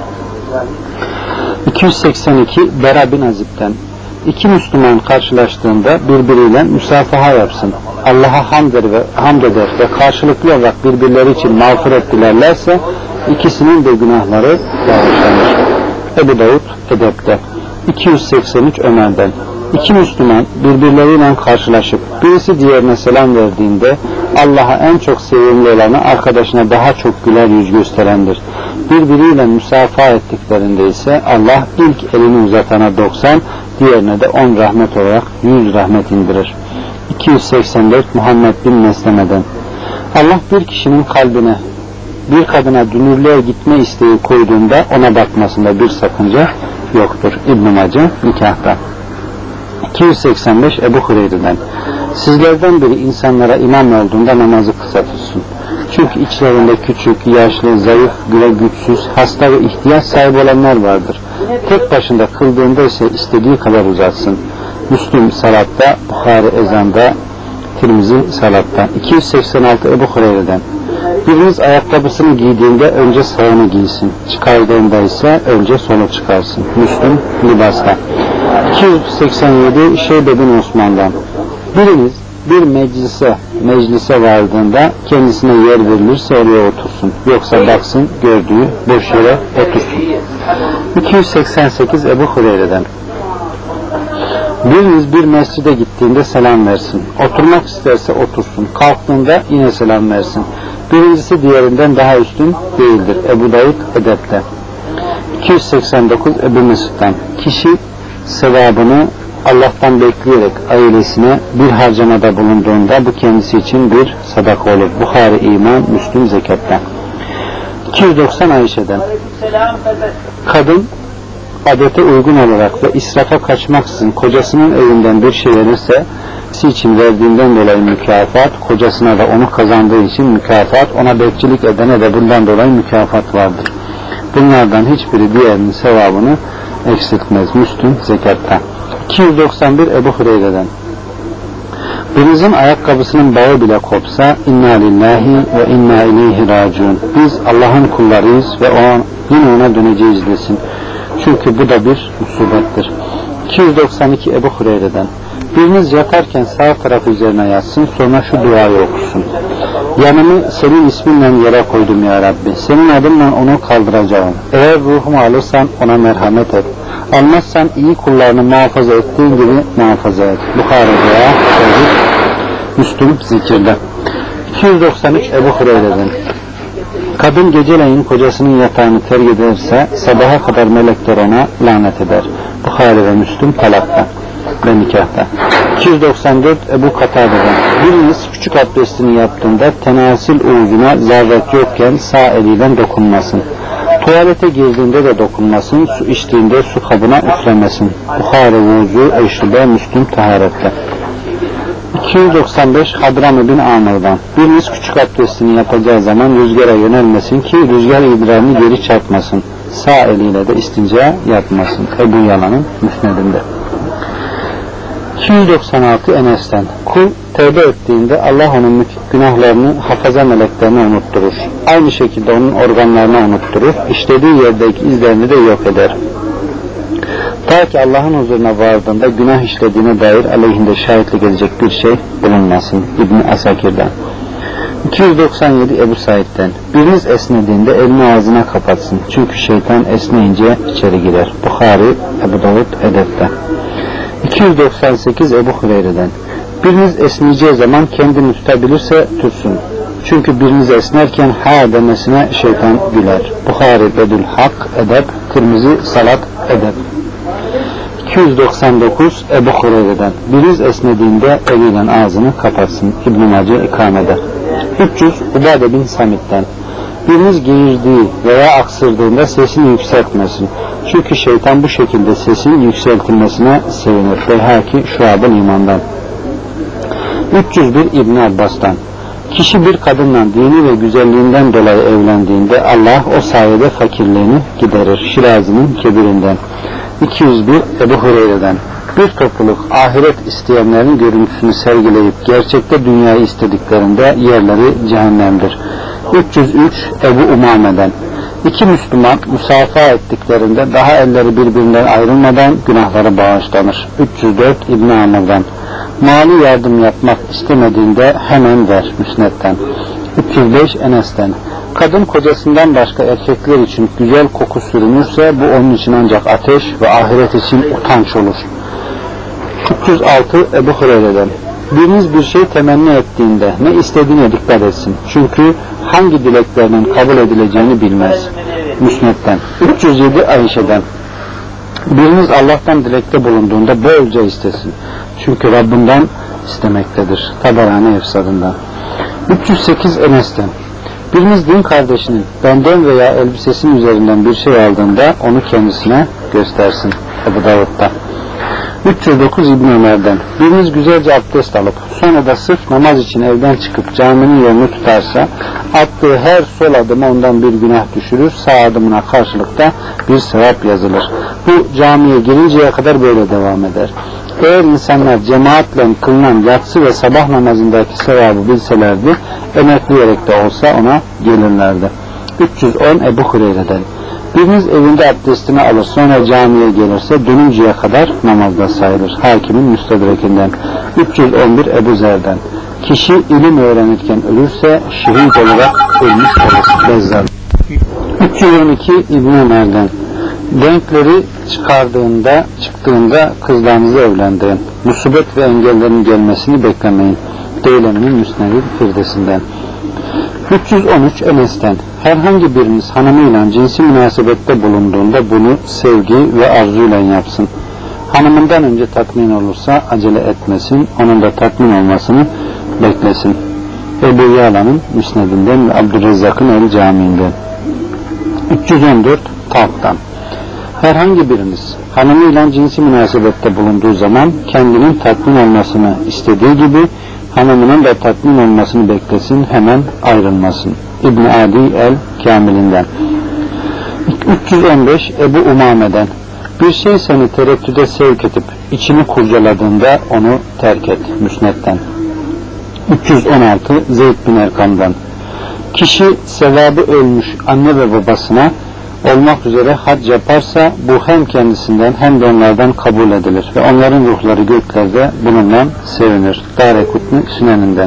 Speaker 1: iki yüz seksen iki Bera bin Azib'den. İki Müslüman karşılaştığında birbiriyle müsafaha yapsın. Allah'a hamd eder ve, hamd eder ve karşılıklı olarak birbirleri için mağfiret dilerlerse ikisinin de günahları bağışlanır. Ebu Davud Edeb'de. iki yüz seksen üç Ömer'den. İki Müslüman birbirleriyle karşılaşıp birisi diğerine selam verdiğinde Allah'a en çok sevimli olanı arkadaşına daha çok güler yüz gösterendir. Birbiriyle müsafaha ettiklerinde ise Allah ilk elini uzatana doksan, diğerine de on rahmet olarak yüz rahmet indirir. iki yüz seksen dört Muhammed bin Mesleme'den. Allah bir kişinin kalbine bir kadına dünürlüğe gitme isteği koyduğunda ona bakmasında bir sakınca yoktur. İbn-i Mace nikahta. iki yüz seksen beş Ebu Hureyre'den. Sizlerden biri insanlara imam olduğunda namazı kısa tutsun. Çünkü içlerinde küçük, yaşlı, zayıf, güve güçsüz, hasta ve ihtiyaç sahibi olanlar vardır. Tek başında kıldığında ise istediği kadar uzatsın. Müslüm salatta, Bukhari ezanda, Tirmizi salatta. iki yüz seksen altı Ebu Hureyre'den. Biriniz ayakkabısını giydiğinde önce sağını giysin. Çıkardığında ise önce solu çıkarsın. Müslüm libasta. iki yüz seksen yedi Şeybe bin Osman'dan. Biriniz bir meclise meclise vardığında kendisine yer verilirse oraya otursun. Yoksa baksın gördüğü boş yere otursun. iki yüz seksen sekiz Ebu Hureyre'den. Biriniz bir mescide gittiğinde selam versin. Oturmak isterse otursun. Kalktığında yine selam versin. Birincisi diğerinden daha üstün değildir. Ebu Davud Edeb'de. iki yüz seksen dokuz Ebu Mesud'dan. Kişi sevabını Allah'tan bekleyerek ailesine bir harcamada bulunduğunda bu kendisi için bir sadaka olur. Bukhari İman, Müslüm Zekat'tan. iki yüz doksan Ayşe'den. Kadın adete uygun olarak ve israfa kaçmaksızın kocasının evinden bir şey verirse kendisi için verdiğinden dolayı mükafat, kocasına da onu kazandığı için mükafat, ona bekçilik edene de bundan dolayı mükafat vardır. Bunlardan hiçbiri diğerinin sevabını eksiltmez. Müslüm Zekat'ta. iki yüz doksan bir Ebu Hureyre'den. Birinizin ayakkabısının bağı bile kopsa inna lillahi ve inna ileyhi raciun. Biz Allah'ın kullarıyız ve o, yine ona döneceğiz desin. Çünkü bu da bir musibettir. iki yüz doksan iki Ebu Hureyre'den. Biriniz yatarken sağ tarafı üzerine yatsın, sonra şu duayı okusun. Yanımı senin isminle yere koydum ya Rabbi. Senin adınla onu kaldıracağım. Eğer ruhumu alırsan ona merhamet et. Almazsan iyi kullarını muhafaza ettiğin gibi muhafaza et. Bukhari'de, Müslüm zikirde. iki yüz doksan üç Ebu Hureyre'den. Kadın geceleyin kocasının yatağını terk ederse sabaha kadar melekler ona lanet eder. Buhari ve Müslüm talakta ve nikahta. iki yüz doksan dört Ebu Katade'den: biriniz küçük abdestini yaptığında tenasil uğzuna zaruret yokken sağ eliyle dokunmasın. Tuvalete girdiğinde de dokunmasın. Su içtiğinde su kabına üflemesin. Buhari vuzu, Eşribe, Müslüm taharetle. iki yüz doksan beş Hadrami bin Amr'dan: biriniz küçük abdestini yapacağı zaman rüzgara yönelmesin ki rüzgar idrarını geri çarpmasın. Sağ eliyle de istinca yapmasın. Ebu Yalan'ın müsnedinde. iki yüz doksan altı Enes'ten: kul tevbe ettiğinde Allah onun günahlarını hafaza meleklerine unutturur. Aynı şekilde onun organlarına unutturur. İşlediği yerdeki izlerini de yok eder. Ta ki Allah'ın huzuruna vardığında günah işlediğine dair aleyhinde şahitlik edecek bir şey bulunmasın. İbn Asakir'den. iki yüz doksan yedi Ebu Said'den: biriniz esnediğinde elini ağzına kapatsın. Çünkü şeytan esneyince içeri girer. Buhari, Ebu Davud, Edep'te. iki yüz doksan sekiz Ebu Hureyre'den: biriniz esneyeceği zaman kendini tutabilirse tutsun. Çünkü biriniz esnerken ha demesine şeytan güler. Buhari, Bedül Hak, Edep, Tirmizi, Salat, Edep. iki yüz doksan dokuz Ebu Hureyre'den: biriniz esnediğinde eliyle ağzını kapatsın. İbn-i Mace İkame'de. üç yüz Ubade bin Samit'ten: biriniz geğirdiği veya aksırdığında sesini yükseltmesin. Çünkü şeytan bu şekilde sesin yükseltilmesine sevinir. Beyhaki Şuab-ı İman'dan. üç yüz bir İbn Abbas'tan: kişi bir kadınla dini ve güzelliğinden dolayı evlendiğinde Allah o sayede fakirliğini giderir. Şirazi'nin Kebirinden. iki yüz bir Ebu Hureyre'den: bir topluluk ahiret isteyenlerin görüntüsünü sergileyip gerçekte dünyayı istediklerinde yerleri cehennemdir. üç yüz üç Ebu Umame'den: İki Müslüman musafa ettiklerinde daha elleri birbirinden ayrılmadan günahları bağışlanır. üç yüz dört İbn Amr'dan: mali yardım yapmak istemediğinde hemen ver. Müsned'den. üç yüz beş Enes'ten: kadın kocasından başka erkekler için güzel koku sürünürse bu onun için ancak ateş ve ahiret için utanç olur. üç yüz altı Ebu Hureyre'den: biriniz bir şey temenni ettiğinde ne istediğine dikkat etsin. Çünkü hangi dileklerinin kabul edileceğini bilmez. Müsned'den. üç yüz yedi Ayşe'den: biriniz Allah'tan dilekte bulunduğunda bolca istesin. Çünkü Rabbinden istemektedir. Taberani Efsadından. üç yüz sekiz Enes'ten: biriniz din kardeşinin benden veya elbisesinin üzerinden bir şey aldığında onu kendisine göstersin. Ebu Davud'da. üç yüz dokuz İbn Ömer'den: biriniz güzelce abdest alıp sonra da sırf namaz için evden çıkıp caminin yolunu tutarsa attığı her sol adıma ondan bir günah düşürür, sağ adımına karşılıkta bir sevap yazılır. Bu camiye girinceye kadar böyle devam eder. Eğer insanlar cemaatle kılınan yatsı ve sabah namazındaki sevabı bilselerdi emekleyerek de olsa ona gelirlerdi. üç yüz on Ebu Hureyre'den: biriniz evinde abdestini alır sonra camiye gelirse dönünceye kadar namazda sayılır. Hakimin Müstedrekinden. üç yüz on bir Ebu Zer'den: kişi ilim öğrenirken ölürse şehit olarak ölmüş olur. Bezzar. üç yüz on iki İbn Ömer'den: denkleri çıkardığında, çıktığında kızlarınızı evlendirin. Musibet ve engellerin gelmesini beklemeyin. Deyleminin Müsned-i Firdevsinden. üç yüz on üç Enes'ten: herhangi biriniz hanımıyla cinsi münasebette bulunduğunda bunu sevgi ve arzuyla yapsın. Hanımından önce tatmin olursa acele etmesin, onun da tatmin olmasını beklesin. Ebu Yala'nın Müsned'inden ve Abdurrezzak'ın El Camii'nden. üç yüz on dört Talk'tan: herhangi biriniz hanımıyla cinsi münasebette bulunduğu zaman kendinin tatmin olmasını istediği gibi hanımının da tatmin olmasını beklesin, hemen ayrılmasın. İbn Adi El Kamilinden. üç yüz on beş Ebu Umame'den: bir şey seni tereddüde sevk edip içini kurcaladığında onu terk et. Müsned'den. üç yüz on altı Zeyd bin Erkam'dan: kişi sevabı ölmüş anne ve babasına olmak üzere hac yaparsa bu hem kendisinden hem de onlardan kabul edilir ve onların ruhları göklerde bununla sevinir. Darekutni Süneninden.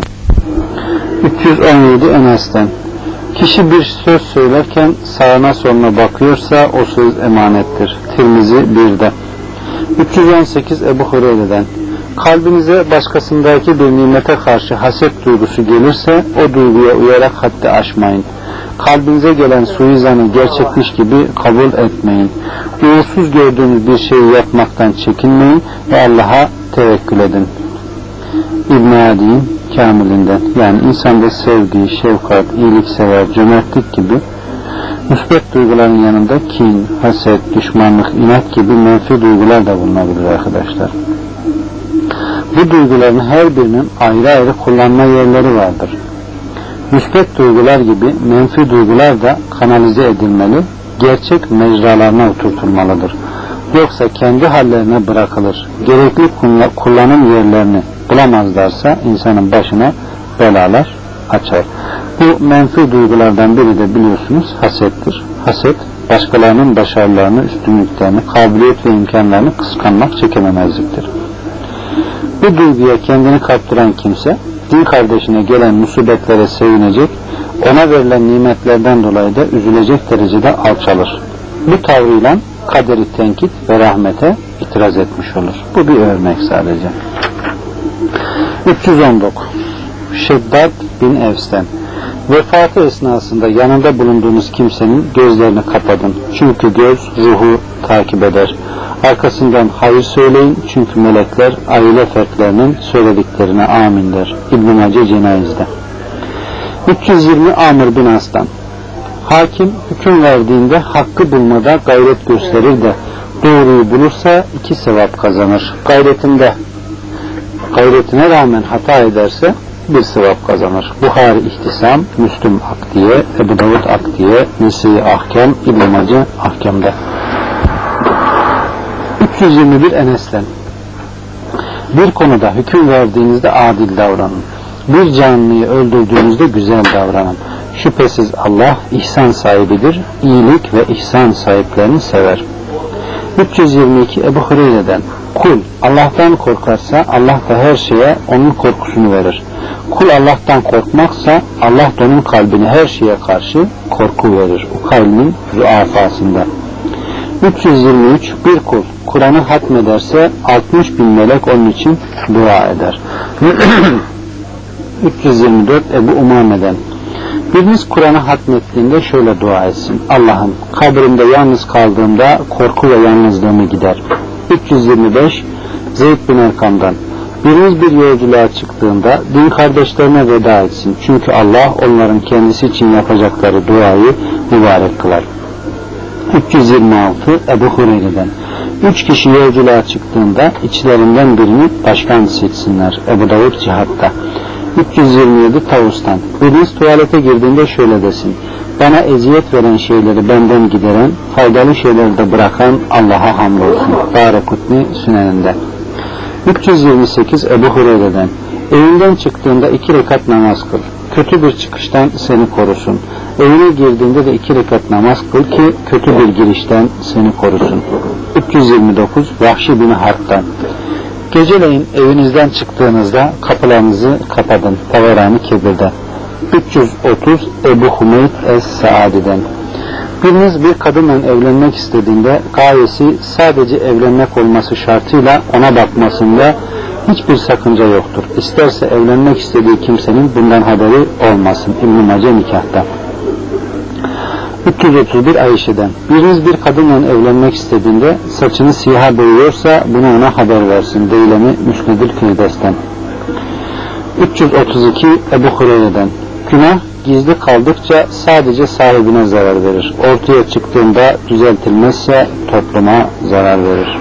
Speaker 1: üç yüz on yedi Enes'ten: kişi bir söz söylerken sağına soluna bakıyorsa o söz emanettir. Tirmizi birde. üç yüz on sekiz Ebu Hureyre'den: kalbinize başkasındaki bir nimete karşı haset duygusu gelirse o duyguya uyarak haddi aşmayın. Kalbinize gelen suizanı gerçekmiş gibi kabul etmeyin. Uğursuz gördüğünüz bir şeyi yapmaktan çekinmeyin ve Allah'a tevekkül edin. İbn-i Adi'nin Kamilinden, yani insanda sevgi, şefkat, iyiliksever, cömertlik gibi müsbet duyguların yanında kin, haset, düşmanlık, inat gibi menfi duygular da bulunabilir arkadaşlar. Bu duyguların her birinin ayrı ayrı kullanma yerleri vardır. Müsbet duygular gibi menfi duygular da kanalize edilmeli, gerçek mecralarına oturtulmalıdır. Yoksa kendi hallerine bırakılır, gerekli kullanım yerlerini bulamazlarsa insanın başına belalar açar. Bu menfi duygulardan biri de biliyorsunuz hasettir. Haset, başkalarının başarılarını, üstünlüklerini, kabiliyet ve imkanlarını kıskanmak, çekememezliktir. Bu duyguya kendini kaptıran kimse, din kardeşine gelen musibetlere sevinecek, ona verilen nimetlerden dolayı da üzülecek derecede alçalır. Bu tavrıyla kaderi tenkit ve rahmete itiraz etmiş olur. Bu bir örnek sadece. üç yüz on dokuz. Şeddad bin Evs'ten: vefatı esnasında yanında bulunduğunuz kimsenin gözlerini kapatın. Çünkü göz ruhu takip eder. Arkasından hayır söyleyin. Çünkü melekler aile fertlerinin söylediklerine amin der. İbn-i Mace Cenayiz'de. üç yüz yirmi. Amr bin As'tan: hakim hüküm verdiğinde hakkı bulmada gayret gösterir de doğruyu bulursa iki sevap kazanır. Gayretinde gayretine rağmen hata ederse bir sevap kazanır. Buhari İhtisam, Müslüm Akdiye, Ebu Davud Akdiye, Nesi Ahkam, İbn-i Mace Ahkam'da. üç yüz yirmi bir. Enes'ten: bir konuda hüküm verdiğinizde adil davranın. Bir canlıyı öldürdüğünüzde güzel davranın. Şüphesiz Allah ihsan sahibidir. İyilik ve ihsan sahiplerini sever. üç yüz yirmi iki. Ebu Hureyre'den: kul Allah'tan korkarsa Allah da her şeye onun korkusunu verir. Kul Allah'tan korkmaksa Allah da onun kalbine her şeye karşı korku verir. O kalbin zuafasında. üç yüz yirmi üç. Bir kul Kur'an'ı hatmederse altmış bin melek onun için dua eder. üç yüz yirmi dört. Ebu Umame'den: biriniz Kur'an'ı hatmettiğinde şöyle dua etsin: Allah'ım kabrimde yalnız kaldığımda korku ve yalnızlığımı gider. üç yüz yirmi beş. Zeyd bin Erkam'dan: biriniz bir yolculuğa çıktığında din kardeşlerine veda etsin. Çünkü Allah onların kendisi için yapacakları duayı mübarek kılar. üç yüz yirmi altı. Ebu Hureyre'den: üç kişi yolculuğa çıktığında içlerinden birini başkan seçsinler. Ebu Davud Cihat'ta. üç yüz yirmi yedi. Tavus'tan: biriniz tuvalete girdiğinde şöyle desin: bana eziyet veren şeyleri benden gideren, faydalı şeyleri de bırakan Allah'a hamdolsun. Darekutni Süneninde. üç yüz yirmi sekiz. Ebu Hureyre'den: evinden çıktığında iki rekat namaz kıl. Kötü bir çıkıştan seni korusun. Evine girdiğinde de iki rekat namaz kıl ki kötü bir girişten seni korusun. üç yüz yirmi dokuz. Vahşi bin Harp'tan: geceleyin evinizden çıktığınızda kapılarınızı kapatın. Taverani Kebir'de. üç yüz otuz. Ebu Humeyd Es-Saadi'den: biriniz bir kadınla evlenmek istediğinde gayesi sadece evlenmek olması şartıyla ona bakmasında hiçbir sakınca yoktur. İsterse evlenmek istediği kimsenin bundan haberi olmasın. İbn-i Mace Nikah'ta. üç yüz otuz bir. Ayşe'den: biriniz bir kadınla evlenmek istediğinde saçını siyaha boyuyorsa bunu ona haber versin. Deylemi Müsnedül Firdevs'ten. üç yüz otuz iki. Ebu Hureyre'den: günah gizli kaldıkça sadece sahibine zarar verir. Ortaya çıktığında düzeltilmezse topluma zarar verir.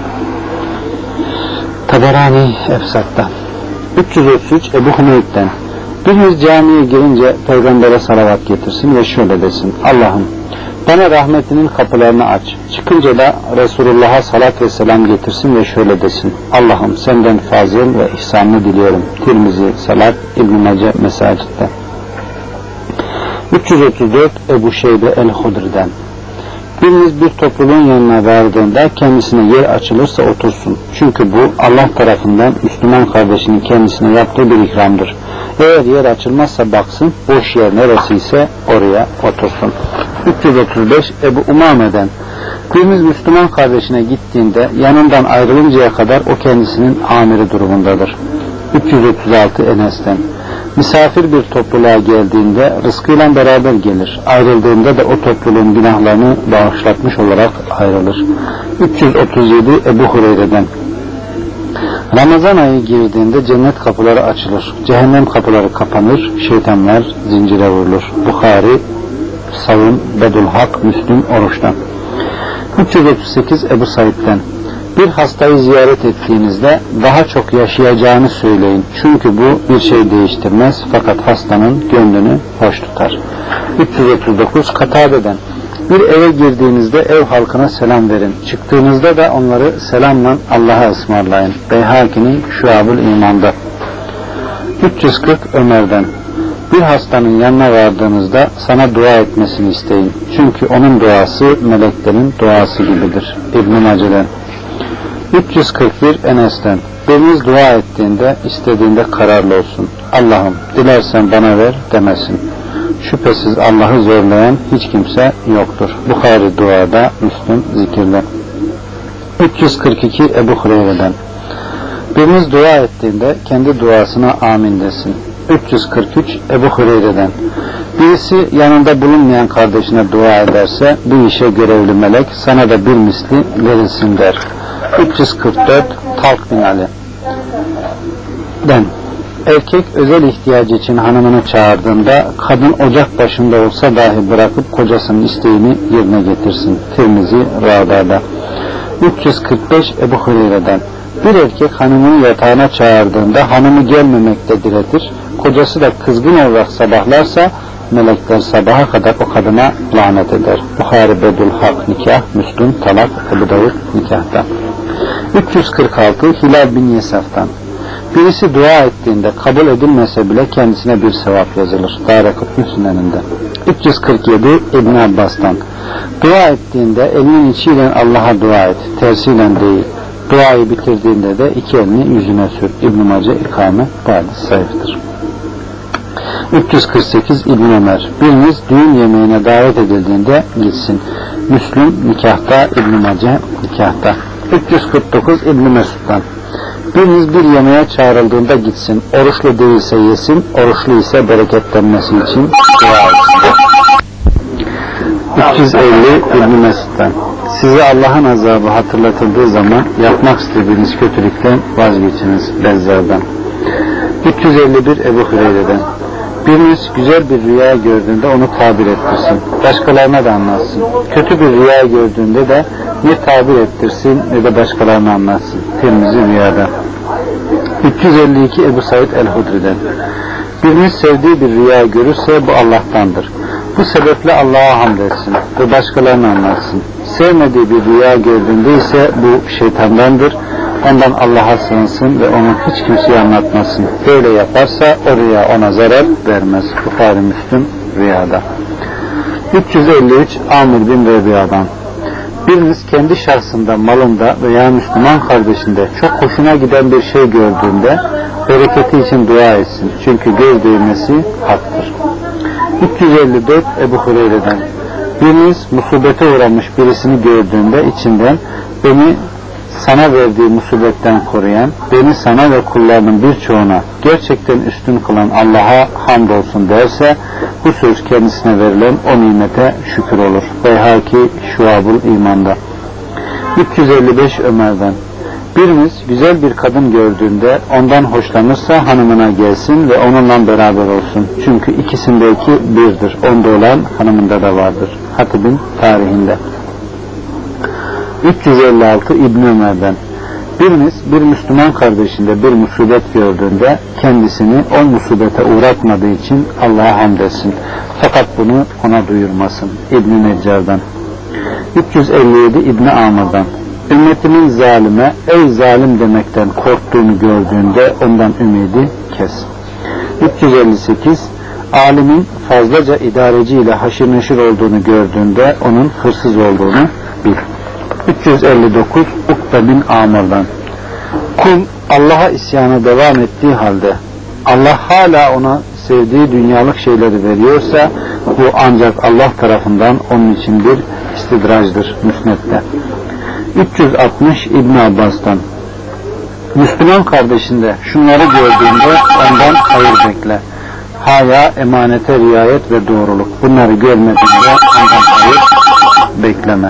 Speaker 1: Taberani Efsat'ta. üç yüz otuz üç. Ebu Humeyd'den: biriniz camiye girince peygambere salavat getirsin ve şöyle desin: Allah'ım bana rahmetinin kapılarını aç. Çıkınca da Resulullah'a salat ve selam getirsin ve şöyle desin: Allah'ım senden fazıl ve ihsanını diliyorum. Tirmizi Salat, İbn-i Mace Mesacit'te. üç yüz otuz dört. Ebu Şeybe El-Hudri'den: biriniz bir topluluğun yanına vardığında kendisine yer açılırsa otursun. Çünkü bu Allah tarafından Müslüman kardeşinin kendisine yaptığı bir ikramdır. Eğer yer açılmazsa baksın, boş yer neresiyse oraya otursun. üç yüz otuz beş. Ebu Umame'den: biriniz Müslüman kardeşine gittiğinde yanından ayrılıncaya kadar o kendisinin amiri durumundadır. üç yüz otuz altı. Enes'ten: Misafir bir topluluğa geldiğinde rızkıyla beraber gelir. Ayrıldığında da o topluluğun günahlarını bağışlatmış olarak ayrılır. üç yüz otuz yedi Ebu Hureyre'den: Ramazan ayı girdiğinde cennet kapıları açılır. Cehennem kapıları kapanır. Şeytanlar zincire vurulur. Bukhari, Savun, Bedul Hak, Müslüm, Oruç'tan. üç yüz otuz sekiz Ebu Said'den: Bir hastayı ziyaret ettiğinizde daha çok yaşayacağını söyleyin. Çünkü bu bir şey değiştirmez fakat hastanın gönlünü hoş tutar. üç yüz otuz dokuz Katade'den: Bir eve girdiğinizde ev halkına selam verin. Çıktığınızda da onları selamla Allah'a ısmarlayın. Beyhaki'nin Şuab-ül İman'da. üç yüz kırk Ömer'den: Bir hastanın yanına vardığınızda sana dua etmesini isteyin. Çünkü onun duası meleklerin duası gibidir. İbn-i Mace'den. üç yüz kırk bir Enes'ten: Biriniz dua ettiğinde istediğinde kararlı olsun. Allah'ım dilersen bana ver demesin. Şüphesiz Allah'ı zorlayan hiç kimse yoktur. Bukhari duada, Müslüm zikirde. üç yüz kırk iki Ebu Hureyre'den: Biriniz dua ettiğinde kendi duasına amin desin. üç yüz kırk üç Ebu Hureyre'den: Birisi yanında bulunmayan kardeşine dua ederse bu işe görevli melek sana da bir misli verilsin der. üç yüz kırk dört Talk bin Ali den: Erkek özel ihtiyacı için hanımını çağırdığında kadın ocak başında olsa dahi bırakıp kocasının isteğini yerine getirsin. Tirmizi Râdâ'da. üç yüz kırk beş Ebu Hureyre'den: Bir erkek hanımını yatağına çağırdığında hanımı gelmemekte diretir, kocası da kızgın olarak sabahlarsa melekler sabaha kadar o kadına lanet eder. Bukhari Bedul Hak nikah, Müslüm talak, Ebu Davud nikahta. üç yüz kırk altı Hilal bin Yesaf'tan: Birisi dua ettiğinde kabul edilmese bile kendisine bir sevap yazılır. Dârekutni Süneninde. üç yüz kırk yedi İbn Abbas'tan: Dua ettiğinde elinin içiyle Allah'a dua et, tersiyle değil. Duayı bitirdiğinde de iki elini yüzüne sür. İbn Mace İkame bu hadis zayıftır. üç yüz kırk sekiz İbn Ömer: Biriniz düğün yemeğine davet edildiğinde gitsin. Müslüm nikahta, İbn Mace nikahta. üç yüz kırk dokuz İbn Mesud'dan: Biriniz bir yemeğe çağrıldığında gitsin. Oruçlu değilse yesin, oruçlu ise bereketlenmesi için dua etsin. üç yüz elli İbn Mesud'dan: Size Allah'ın azabı hatırlatıldığı zaman yapmak istediğiniz kötülükten vazgeçiniz. Bezzar'dan. üç yüz elli bir Ebu Hureyre'den: Biriniz güzel bir rüya gördüğünde onu tabir ettirsin. Başkalarına da anlatsın. Kötü bir rüya gördüğünde de ne tabir ettirsin ne de başkalarına anlatsın. Tirmizi Rüya'da. üç yüz elli iki Ebu Said el-Hudri'den: Biriniz sevdiği bir rüya görürse bu Allah'tandır. Bu sebeple Allah'a hamd etsin ve başkalarına anlatsın. Sevmediği bir rüya gördüğünde ise bu şeytandandır. Ondan Allah'a sığınsın ve onu hiç kimseye anlatmasın. Böyle yaparsa o rüya ona zarar vermez. Bukhari Müslüm Rüya'da. üç yüz elli üç Amr bin Rebiya'dan: Biriniz kendi şahsında, malında veya Müslüman kardeşinde çok hoşuna giden bir şey gördüğünde bereketi için dua etsin. Çünkü göz değmesi haktır. üç yüz elli dört Ebu Hureyre'den: Biriniz musibete uğramış birisini gördüğünde içinden beni sana verdiği musibetten koruyan, beni sana ve kullarının birçoğuna gerçekten üstün kılan Allah'a hamdolsun derse bu söz kendisine verilen o nimete şükür olur. Beyhaki Şuab-ül İman'da. üç yüz elli beş Ömer'den: Biriniz güzel bir kadın gördüğünde ondan hoşlanırsa hanımına gelsin ve onunla beraber olsun. Çünkü ikisindeki birdir. Onda olan hanımında da vardır. Hatib'in tarihinde. üç yüz elli altı İbn Ömer'den: Biriniz bir Müslüman kardeşinde bir musibet gördüğünde kendisini o musibete uğratmadığı için Allah'a hamd etsin. Fakat bunu ona duyurmasın. İbn Neccar'dan. üç yüz elli yedi İbn Amr'dan: Ümmetimin zalime ey zalim demekten korktuğunu gördüğünde ondan ümidi kes. üç yüz elli sekiz Alimin fazlaca idareciyle haşır neşir olduğunu gördüğünde onun hırsız olduğunu bil. üç yüz elli dokuz Ukbe bin Amr'dan: Kul Allah'a isyana devam ettiği halde Allah hala ona sevdiği dünyalık şeyleri veriyorsa bu ancak Allah tarafından onun için bir istidracdır. Müsned'de. üç yüz altmış İbn Abbas'tan: Müslüman kardeşinde şunları gördüğünde ondan hayır bekle. haya, emanete riayet ve doğruluk. Bunları görmediğinde ondan hayır bekleme.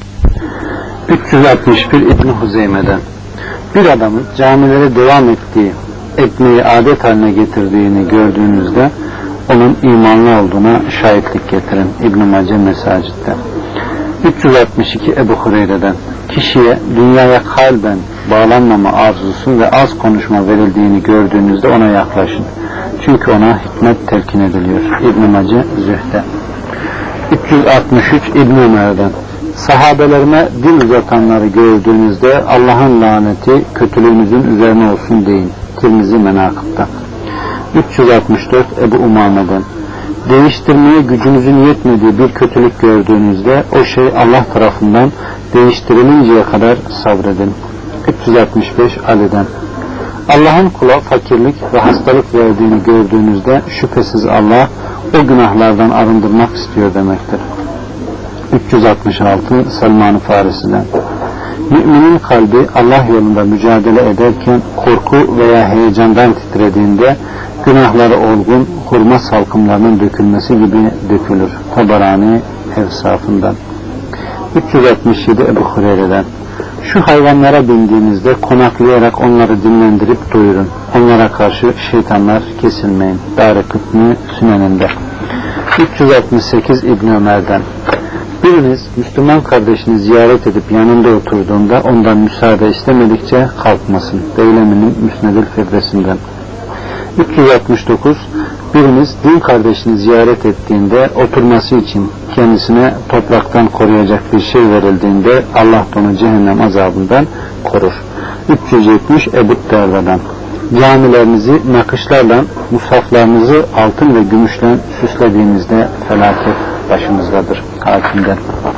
Speaker 1: üç yüz altmış bir İbn Huzeyme'den bir adamın camilere devam ettiği, etmeyi adet haline getirdiğini gördüğünüzde onun imanlı olduğuna şahitlik getirin. İbn-i Mace Mesacit'te. üç yüz altmış iki Ebu Hureyre'den kişiye dünyaya kalben bağlanmama arzusu ve az konuşma verildiğini gördüğünüzde ona yaklaşın. Çünkü ona hikmet telkin ediliyor. İbn-i Mace Zühde. üç yüz altmış üç İbn Ömer'den sahabelerime dil uzatanları gördüğünüzde Allah'ın laneti kötülüğünüzün üzerine olsun deyin. Tirmizi Menakıb'da. üç yüz altmış dört Ebu Umame'den değiştirmeye gücünüzün yetmediği bir kötülük gördüğünüzde o şey Allah tarafından değiştirilinceye kadar sabredin. üç yüz altmış beş Ali'den Allah'ın kula fakirlik ve hastalık verdiğini gördüğünüzde şüphesiz Allah o günahlardan arındırmak istiyor demektir. üç yüz altmış altı Selman-ı Farisi'den müminin kalbi Allah yolunda mücadele ederken korku veya heyecandan titrediğinde günahları olgun hurma salkımlarının dökülmesi gibi dökülür. Tabarani Evsafından. üç yüz altmış yedi Ebu Hureyre'den şu hayvanlara bindiğinizde konaklayarak onları dinlendirip doyurun. Onlara karşı şeytanlar kesilmeyin. Darikutni Süneninde. üç yüz altmış sekiz İbn Ömer'den biriniz Müslüman kardeşini ziyaret edip yanında oturduğunda ondan müsaade istemedikçe kalkmasın. Deylemi'nin Müsnedül Firdesinden. üç yüz altmış dokuz biriniz din kardeşini ziyaret ettiğinde oturması için kendisine topraktan koruyacak bir şey verildiğinde Allah onu cehennem azabından korur. üç yüz yetmiş Ebu Derda'dan camilerinizi nakışlarla, musaflarınızı altın ve gümüşle süslediğinizde felaket başınızdadır. Hakimden.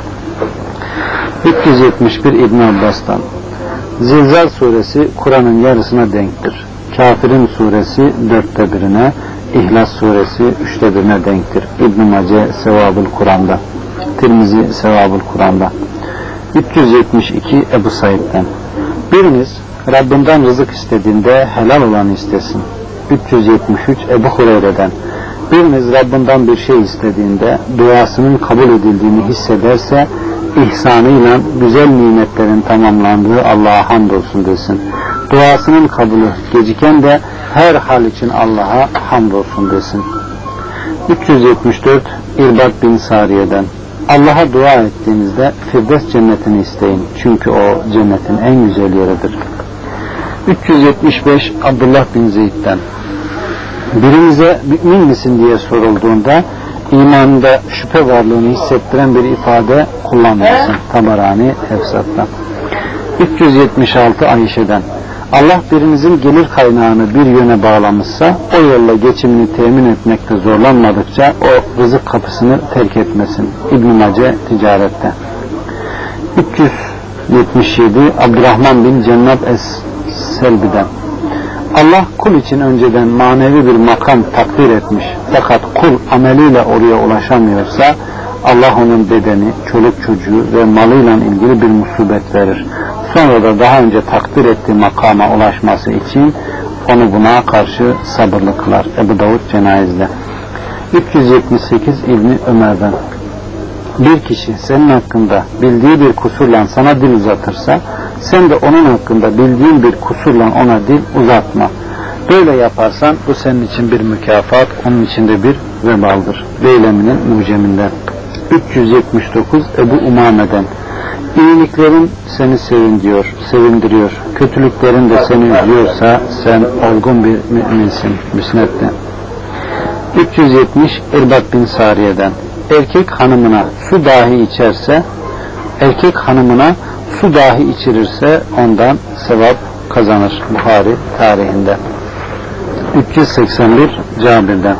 Speaker 1: üç yüz yetmiş bir İbn Abbas'tan Zilzal suresi Kur'an'ın yarısına denktir. Kafirin suresi dörtte birine, İhlas suresi üçte birine denktir. İbn-i Mace Sevabül Kur'an'da. Tirmizi Sevabül Kur'an'da. üç yüz yetmiş iki Ebu Said'den biriniz Rabbinden rızık istediğinde helal olanı istesin. üç yüz yetmiş üç Ebu Hureyre'den biriniz Rabbinden bir şey istediğinde duasının kabul edildiğini hissederse ihsanıyla güzel nimetlerin tamamlandığı Allah'a hamdolsun desin. Duasının kabulü geciken de her hal için Allah'a hamdolsun desin. üç yüz yetmiş dört İrbad bin Sariye'den Allah'a dua ettiğinizde Firdevs cennetini isteyin. Çünkü o cennetin en güzel yeridir. üç yüz yetmiş beş Abdullah bin Zeyd'den birinize mümin misin diye sorulduğunda imanında şüphe varlığını hissettiren bir ifade kullanmasın. Tabarani Efsat'tan. üç yüz yetmiş altı Ayşe'den Allah birinizin gelir kaynağını bir yöne bağlamışsa o yolla geçimini temin etmekte zorlanmadıkça o rızık kapısını terk etmesin. İbn-i Mace Ticaret'te. üç yüz yetmiş yedi Abdurrahman bin Cennab Es-Selbi'den Allah kul için önceden manevi bir makam takdir etmiş fakat kul ameliyle oraya ulaşamıyorsa Allah onun bedeni, çoluk çocuğu ve malıyla ilgili bir musibet verir. Sonra da daha önce takdir ettiği makama ulaşması için onu buna karşı sabırlı kılar. Ebu Davud Cenaz'de. üç yüz yetmiş sekiz İbni Ömer'den bir kişi senin hakkında bildiği bir kusurla sana dil uzatırsa sen de onun hakkında bildiğin bir kusurla ona dil uzatma. Böyle yaparsan bu senin için bir mükafat, onun için de bir vebaldır. Leylemi'nin Muceminden. üç yüz yetmiş dokuz Ebu Umame'den İyiliklerin seni sevindiriyor, sevindiriyor. Kötülüklerin de seni üzüyorsa sen olgun bir müminsin. Müsned'de. üç yüz yetmiş İrbad bin Sariye'den erkek hanımına su dahi içerse erkek hanımına su dahi içirirse ondan sevap kazanır. Buhari tarihinde. üç yüz seksen bir Cabir'den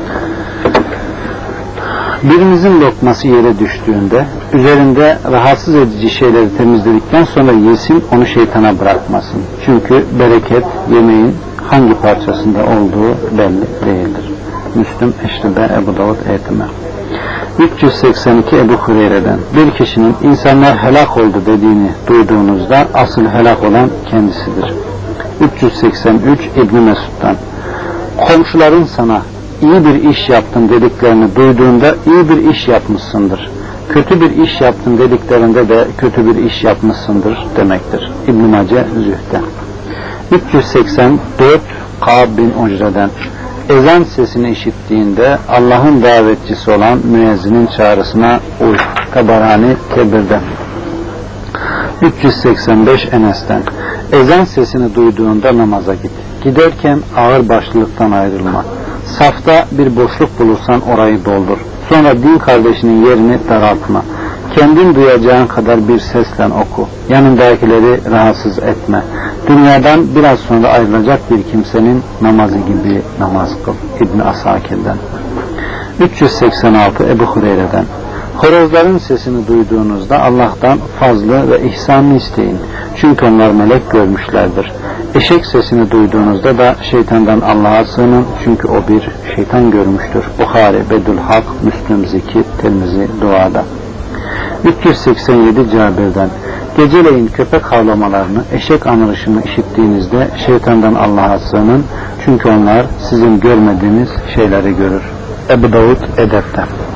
Speaker 1: birinizin lokması yere düştüğünde üzerinde rahatsız edici şeyleri temizledikten sonra yesin, onu şeytana bırakmasın. Çünkü bereket yemeğin hangi parçasında olduğu belli değildir. Müslüm Eşribe Ebu Davud Eytime. üç yüz seksen iki Ebu Hureyre'den bir kişinin insanlar helak oldu dediğini duyduğunuzda asıl helak olan kendisidir. üç yüz seksen üç İbn Mesud'dan komşuların sana iyi bir iş yaptın dediklerini duyduğunda iyi bir iş yapmışsındır. Kötü bir iş yaptın dediklerinde de kötü bir iş yapmışsındır demektir. İbn-i Mace Zühd'de. üç yüz seksen dört Kâb bin Ucre'den ezan sesini işittiğinde Allah'ın davetçisi olan müezzinin çağrısına uy. Tabarani Kebir'de. üç yüz seksen beş Enes'ten ezan sesini duyduğunda namaza git. Giderken ağır başlılıktan ayrılma. Safta bir boşluk bulursan orayı doldur. Sonra din kardeşinin yerini daraltma. Kendin duyacağın kadar bir sesle oku. Yanındakileri rahatsız etme. Dünyadan biraz sonra ayrılacak bir kimsenin namazı gibi namaz kıl. İbn Asakir'den. üç yüz seksen altı Ebu Hureyre'den horozların sesini duyduğunuzda Allah'tan fazlı ve ihsanını isteyin. Çünkü onlar melek görmüşlerdir. Eşek sesini duyduğunuzda da şeytandan Allah'a sığının. Çünkü o bir şeytan görmüştür. Buhari, Bedül Hak, Müslüm, Zikir, Tirmizi, Duada. üç yüz seksen yedi Cabir'den geceleyin köpek havlamalarını, eşek anırışını işittiğinizde şeytandan Allah'a sığının. Çünkü onlar sizin görmediğiniz şeyleri görür. Ebu Davud Edep'te.